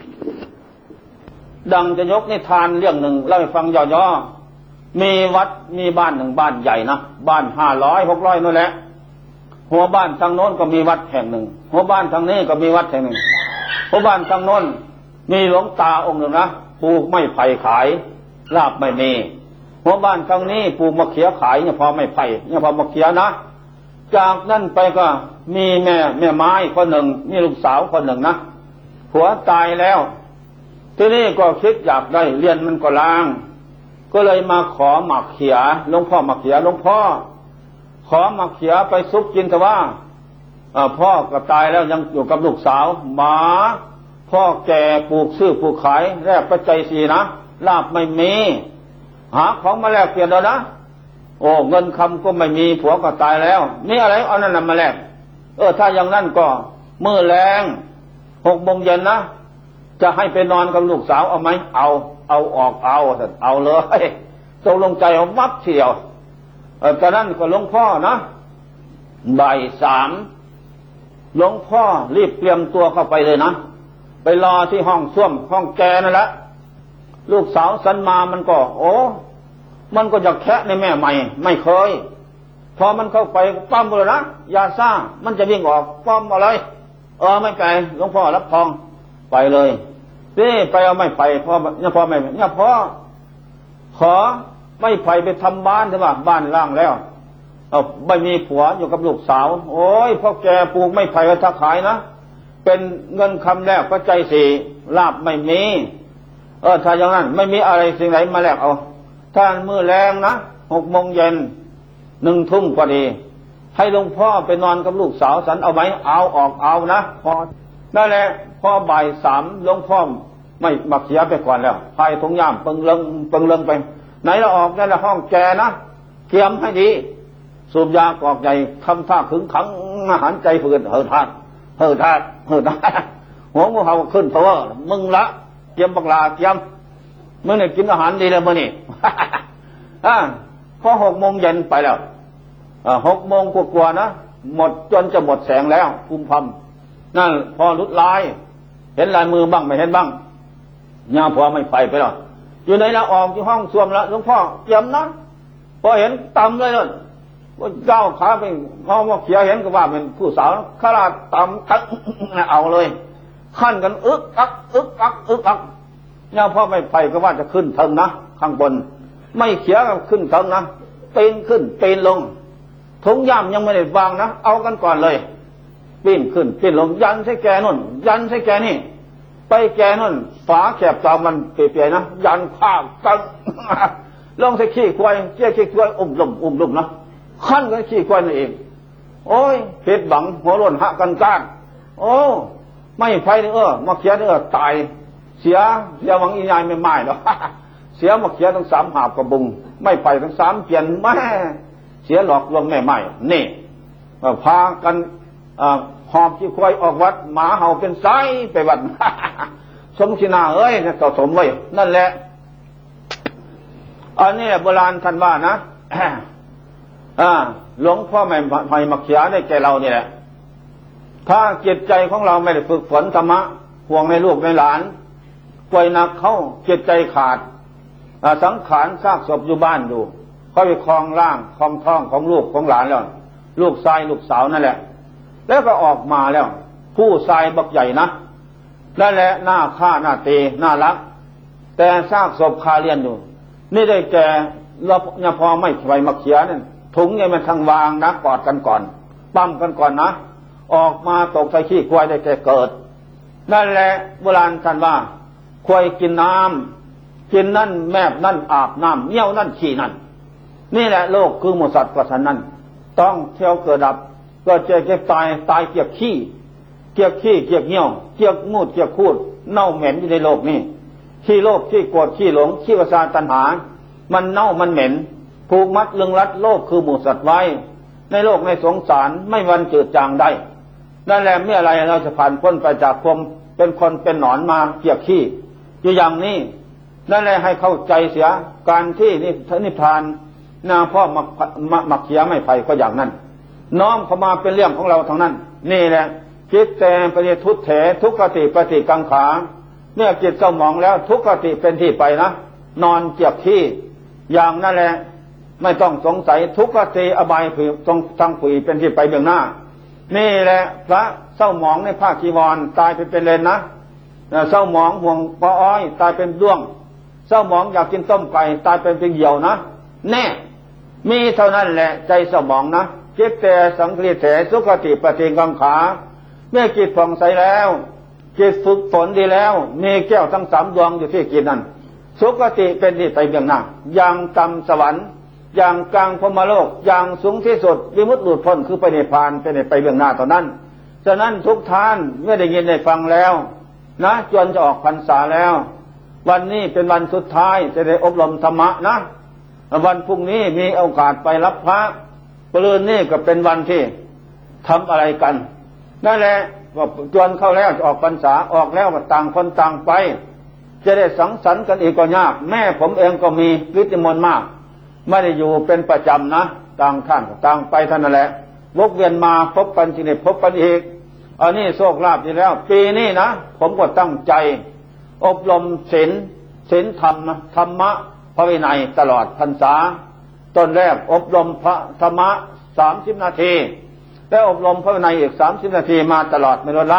ดังจะยกนิทานเรื่องหนึ่งเล่าให้ฟังย่อๆมีวัดมีบ้านหนึ่งบ้านใหญ่นะบ้าน500 600นั่นแหละหัวบ้านทางโน้นก็มีวัดแห่งหนึ่งหัวบ้านทางนี้ก็มีวัดแห่งหนึ่งหัวบ้านทางโน้นมีหลวงตาองค์หนึ่งนะปลูกไม้ไผ่ขายลาบไม่มีหัวบ้านทางนี้ปลูกมะเขือขายเนี่ยพอไม้ไผ่เนี่ยพอมะเขือนะจากนั้นไปก็มีแม่ไม้คนหนึ่งมีลูกสาวคนหนึ่งนะผัวตายแล้วที่นี่ก็คิดอยากได้เรียนมันก็ล้างก็เลยมาขอหมักเขียหลวงพ่อหมักเขียหลวงพ่อขอหมักเขียไปซุปกินแต่ว่าพ่อก็ตายแล้วยังอยู่กับลูกสาวหมาพ่อแก่ปลูกซื้อปลูกขายแลกปัจจัย4นะลาบไม่มีหาของมาแลกเปลี่ยนแล้วนะโอ้เงินคำก็ไม่มีผัวก็ตายแล้วนี่อะไรเอานั่นมาแลกถ้าอย่างนั้นก็มื้อแรง6 โมงเย็นนะจะให้ไปนอนกับลูกสาวเอาไหมเอาเลยตกลงใจเอาวับเที่ยวตอนนั้นก็หลวงพ่อนะบ่าย3หลวงพ่อรีบเตรียมตัวเข้าไปเลยนะไปรอที่ห้องส้วมห้องแกนั่นแหละลูกสาวสันมามันก็มันก็อยากแคะในแม่ใหม่ไม่เคยพอมันเข้าไปปั้มเลยนะยาซ่ามันจะวิ่งออกปั้มอะไรไม่ไปหลวงพ่อรับทองไปเลยนี่ไปเอาไม่ไปพ่อเนี่ยพ่อขอไม่ไปทำบ้านใช่ป่ะบ้านล่างแล้วไม่มีผัวอยู่กับลูกสาวโอ้ยพ่อแกปลูกไม่ไผ่ก็ถ้าขายนะเป็นเงินคำแรกปัจจัย4ลาบไม่มีถ้าอย่างนั้นไม่มีอะไรสิ่งไหนมาแลกเอาถ้ามื้อแรงนะ6 โมงเย็น1 ทุ่มพอดีให้หลวงพ่อไปนอนกับลูกสาวสันเอาไหมเอานะพอนั่นแหละพอบ่าย3หลวงพ่อไม่มาเขียไปก่อนแล้วพายถุงย่ามเปิงเลิงไปไหนเราออกนั่นแหละห้องแกนะเตรียมให้ดีสูบยากอกใหญ่ทำท่าขึงขังอาหารใจฝืนเฮอทาดหัวงูเห่าขึ้นเพราะว่ามึงละเตรียมบักลาเตรียมมึงเนี่ยกินอาหารดีเลยมึงนี่พอ6 โมงเย็นไปแล้ว 6 โมงกว่าๆนะหมดจนจะหมดแสงแล้วกุมพำนั่นพอลุดลายเห็นลายมือบ้างไม่เห็นบ้างย่าพอไม่ไปหรอกอยู่ไหนละออกที่ห้องส้วมละหลวงพ่อเยี่ยมนะพอเห็นต่ำเลยนั่นว่าเจ้าขาไปเขาว่าเขียเห็นก็ว่าเป็นผู้สาวขลาดต่ำตักเอาเลยขั้นกันอึกอักย่าพ่อไม่ไปก็ว่าจะขึ้นเทิงนะข้างบนไม่เขียก็ขึ้นเทิงนะปีนขึ้นปีนลงถุงย่ามยังไม่ได้วางนะเอากันก่อนเลยปีนขึ้นปีนลงยันใส่แกนู่นยันใส่แกนี่ไปแกนู่นฝาแคบตามันเปียๆนะยันข้างกันลงใส่ขี้ควายเจี๊ยขี้ควายอุ้มลุ่มนะขั้นกันขี้ควายนั่นเองโอ้ยเพชรบังหัวร่นหักกันก้านโอ้ไม่ไฟนี่มาเขียนี่ตายเสียหวังอีนายไม่ไหม้หรอกเสียมาเขียทั้ง3 หาบกระบุงไม่ไปทั้ง3 เกียนแม่เสียหลอกลวงแม่ไหม้นี่พากันหอบขี้ควายออกวัดหมาเห่าเป็นไส้ไปวัดสมชินาเอ้ยเนี่ยต่อสมไว้นั่นแหละอันนี้โบราณท่านว่านะหลวงพ่อไม่มาเขียได้แก่เรานี่แหละถ้าจิตใจของเราไม่ได้ฝึกฝนธรรมะห่วงในลูกในหลานป่วยหนักเข้าจิตใจขาดสังขารซากศพอยู่บ้านอยู่ก็ไปคลองร่างคลองท้องของลูกของหลานแล้วลูกชายลูกสาวนั่นแหละแล้วก็ออกมาแล้วผู้ชายบักใหญ่นะนั่นแหละหน้าฆ่าหน้าตีน่ารักแต่ซากศพคาเรียนอยู่นี่ได้แก่เราเนี่ยพอไม่ไฟมาเขียนั่นถุงเนี่ยมันทางวางนะกอดกันก่อนปั้มกันก่อนนะออกมาตกใส่ขี้ควายได้แก่เกิดนั่นแหละโบราณท่านว่าควายกินน้ำกินนั่นแมบนั่นอาบน้ำเงี้ยวนั่นขี้นั่นนี่แหละโลกคือหมูสัตว์ประสันนั้นต้องเที่ยวเกิดดับก็เจ็บตายเกียกขี้เกียกเงี้ยวเกียกมูดเกียกคูดเน่าเหม็นอยู่ในโลกนี้ขี้โลภขี้โกรธขี้หลงขี้ประสาทตัณหามันเน่ามันเหม็นผูกมัดลึงรัดโลกคือหมูสัตว์ไว้ในโลกในสงสารไม่วันจืดจางได้นั่นแหละเมื่อไรเราจะผ่านพ้นไปจากความเป็นคนเป็นหนอนมาเกียกขี้อยู่อย่างนี้นั่นแหละให้เข้าใจเสียการที่นิพพานนาพ่อมักเขียไม่ไผ่ก็อย่างนั้นน้อมเข้ามาเป็นเรื่องของเราทั้งนั้นนี่แหละจิตแต่ปฏิทุตเถทุกขติปฏิกังขาเมื่อจิตเศร้าหมองแล้วทุกขติเป็นที่ไปนะนอนเกียกขี้อย่างนั่นแหละไม่ต้องสงสัยทุกขติอบายผืตรงทางผืเป็นที่ไปเบื้องหน้านี่แหละพระเศร้าหมองในผ้าจีวรตายไปเป็นเลนนะเศร้าหมองห่วงปออ้อยตายเป็นด้วงเศร้าหมองอยากกินต้มไก่ตายเป็นเหยี่ยวนะแน่มีเท่านั้นแหละใจเศร้าหมองนะจิตแต่สังขารเถสุขติปฏิกังขาเมื่อจิตผ่องใสแล้วจิตฝึกฝนดีแล้วมีแก้วทั้ง3 ดวงอยู่ที่จิตนั้นสุขติเป็นที่ไปเบื้องหน้าอย่างต่ำสวรรค์อย่างกลางพรหมโลกอย่างสูงที่สุดวิมุตติหลุดพ้นคือไปนิพพานเป็นไปเบื้องหน้าตอนนั้นฉะนั้นทุกท่านเมื่อได้ยินได้ฟังแล้วนะจนจะออกพรรษาแล้ววันนี้เป็นวันสุดท้ายจะได้อบรมธรรมะนะวันพรุ่งนี้มีโอกาสไปรับพระปรืนนี่ก็เป็นวันที่ทำอะไรกันนั่นแหละว่าจวนเข้าแล้วจะออกพรรษาออกแล้วก็ต่างคนต่างไปจะได้สังสรรค์กันอีกก็ยากแม่ผมเองก็มีฤทธิ์มนต์มากไม่ได้อยู่เป็นประจำนะต่างท่านต่างไปท่านนั่นแหละวกเวียนมาพบกันที่นี่พบกันอีกอันนี้โชคลาภดีแล้วปีนี้นะผมก็ตั้งใจอบรมศีลธรรมะพระวินัยตลอดพรรษาต้นแรกอบรมพระธรรมะ30 นาทีแล้วอบรมพระวินัยอีก30 นาทีมาตลอดไม่ลดละ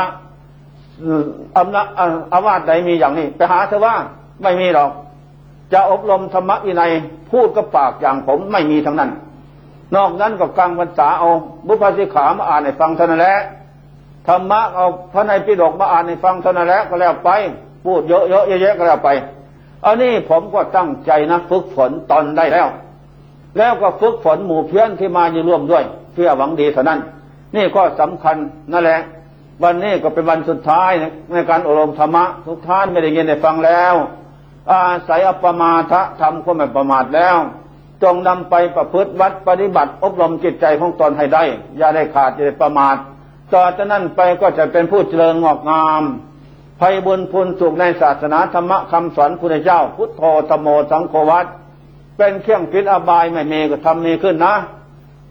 อาวาสใดมีอย่างนี้ไปหาเถอะว่าไม่มีหรอกจะอบรมธรรมะวินัยพูดกับปากอย่างผมไม่มีทั้งนั้นนอกนั้นก็กลางพรรษาเอาบุพสิกขามาอ่านให้ฟังเท่านั้นแหละธรรมะเอาพระไตรปิฎกมาอ่านให้ฟังเท่านั้นแหละก็แล้วไปพูดเยอะๆแยะๆก็แล้วไปอันนี้ผมก็ตั้งใจนะฝึกฝนตอนได้แล้วก็ฝึกฝนหมู่เพื่อนที่มาอยู่ร่วมด้วยเพื่อหวังดีเท่านั้นนี่ก็สำคัญนั่นแหละวันนี้ก็เป็นวันสุดท้ายในการอบรมธรรมะทุกท่านไม่ได้ยินได้ฟังแล้วอาศัยอัปปมาทะทำความไม่ประมาทแล้วจงนำไปประพฤติวัดปฏิบัติอบรมจิตใจของตนให้ได้อย่าได้ขาดอย่าได้ประมาทต่อจากนั้นไปก็จะเป็นผู้เจริญงอกงามไพบุญพูนสุขในศาสนาธรรมะคำสอนพุทธเจ้าพุทโธธัมโมสังโฆวัดเป็นเครื่องปิดอบายไม่มีก็ทำมีขึ้นนะ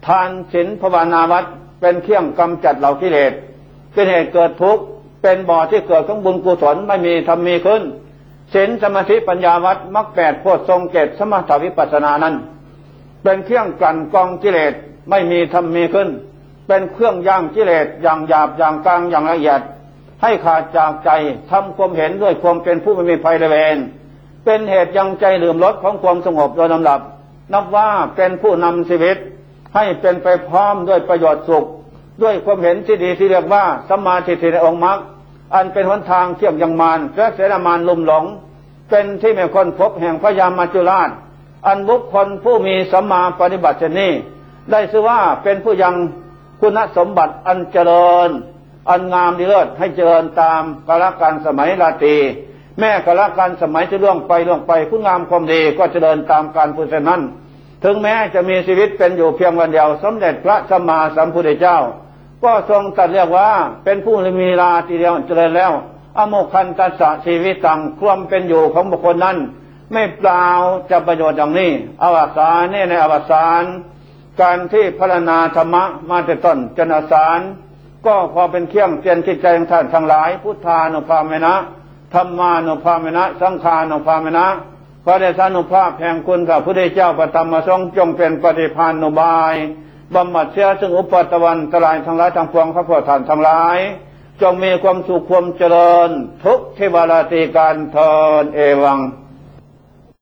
ทานศีลภาวนาวัดเป็นเครื่องกำจัดเหล่ากิเลสเป็นเหตุเกิดทุกข์เป็นบ่อที่เกิดของบุญกุศลไม่มีทำมีขึ้นศีลสมาธิปัญญาวัดมรรคแปดโพชฌงค์เจ็ดสมถะวิปัสสนานั้นเป็นเครื่องกลั่นกรองกิเลสไม่มีทำมีขึ้นเป็นเครื่องย่างกิเลสอย่างหยาบอย่างกลางอย่างละเอียดให้ขาดจากใจทำความเห็นด้วยความเป็นผู้ไม่มีภัยระแวงเป็นเหตุยังใจลืมลดของความสงบโดยลำดับนับว่าเป็นผู้นำชีวิตให้เป็นไปพร้อมด้วยประโยชน์สุขด้วยความเห็นที่ดีที่เรียกว่าสัมมาทิฏฐิในองค์มรรคอันเป็นหนทางเที่ยงยังมารและเสนามารลุ่มหลงเป็นที่ไม่คนพบแห่งพยามัจจุราชอันบุคคลผู้มีสัมมาปฏิบัติเช่นนี้ได้ชื่อว่าเป็นผู้ยังคุณสมบัติอันเจริญอันงามดีเลิศให้เจริญตามกาลการสมัยราตรีแม้กาลการสมัยจะล่วงไปคุณงามความดีก็เจริญตามการพุทธนั้นถึงแม้จะมีชีวิตเป็นอยู่เพียงวันเดียวสมเด็จพระสัมมาสัมพุทธเจ้าก็ทรงตรัสเรียกว่าเป็นผู้มีราตรีเดียวเจริญแล้วอโมคันตัสสะชีวิตตังความเป็นอยู่ของบุคคลนั้นไม่เปล่าจะประโยชน์อย่างนี้อวสานในอวสานการที่พรรณนาธรรมะมาแต่ต้นจนอวสานก็พอเป็นเครื่องเตือนจิตใจของท่านทั้งหลายพุทธานุภาเวนะธรรมานุภาเวนะสังฆานุภาเวนะพระเดชานุภาพแห่งคุณพระพุทธเจ้าประธรรมสงฆ์จงเป็นปฏิภาณนุบายบำบัดเสียซึ่งอุปตวันตรายทั้งหลายทั้งปวงข้าพเจ้าท่านทั้งหลายจงมีความสุขความเจริญทุกเทวราตรีการเทินเอวัง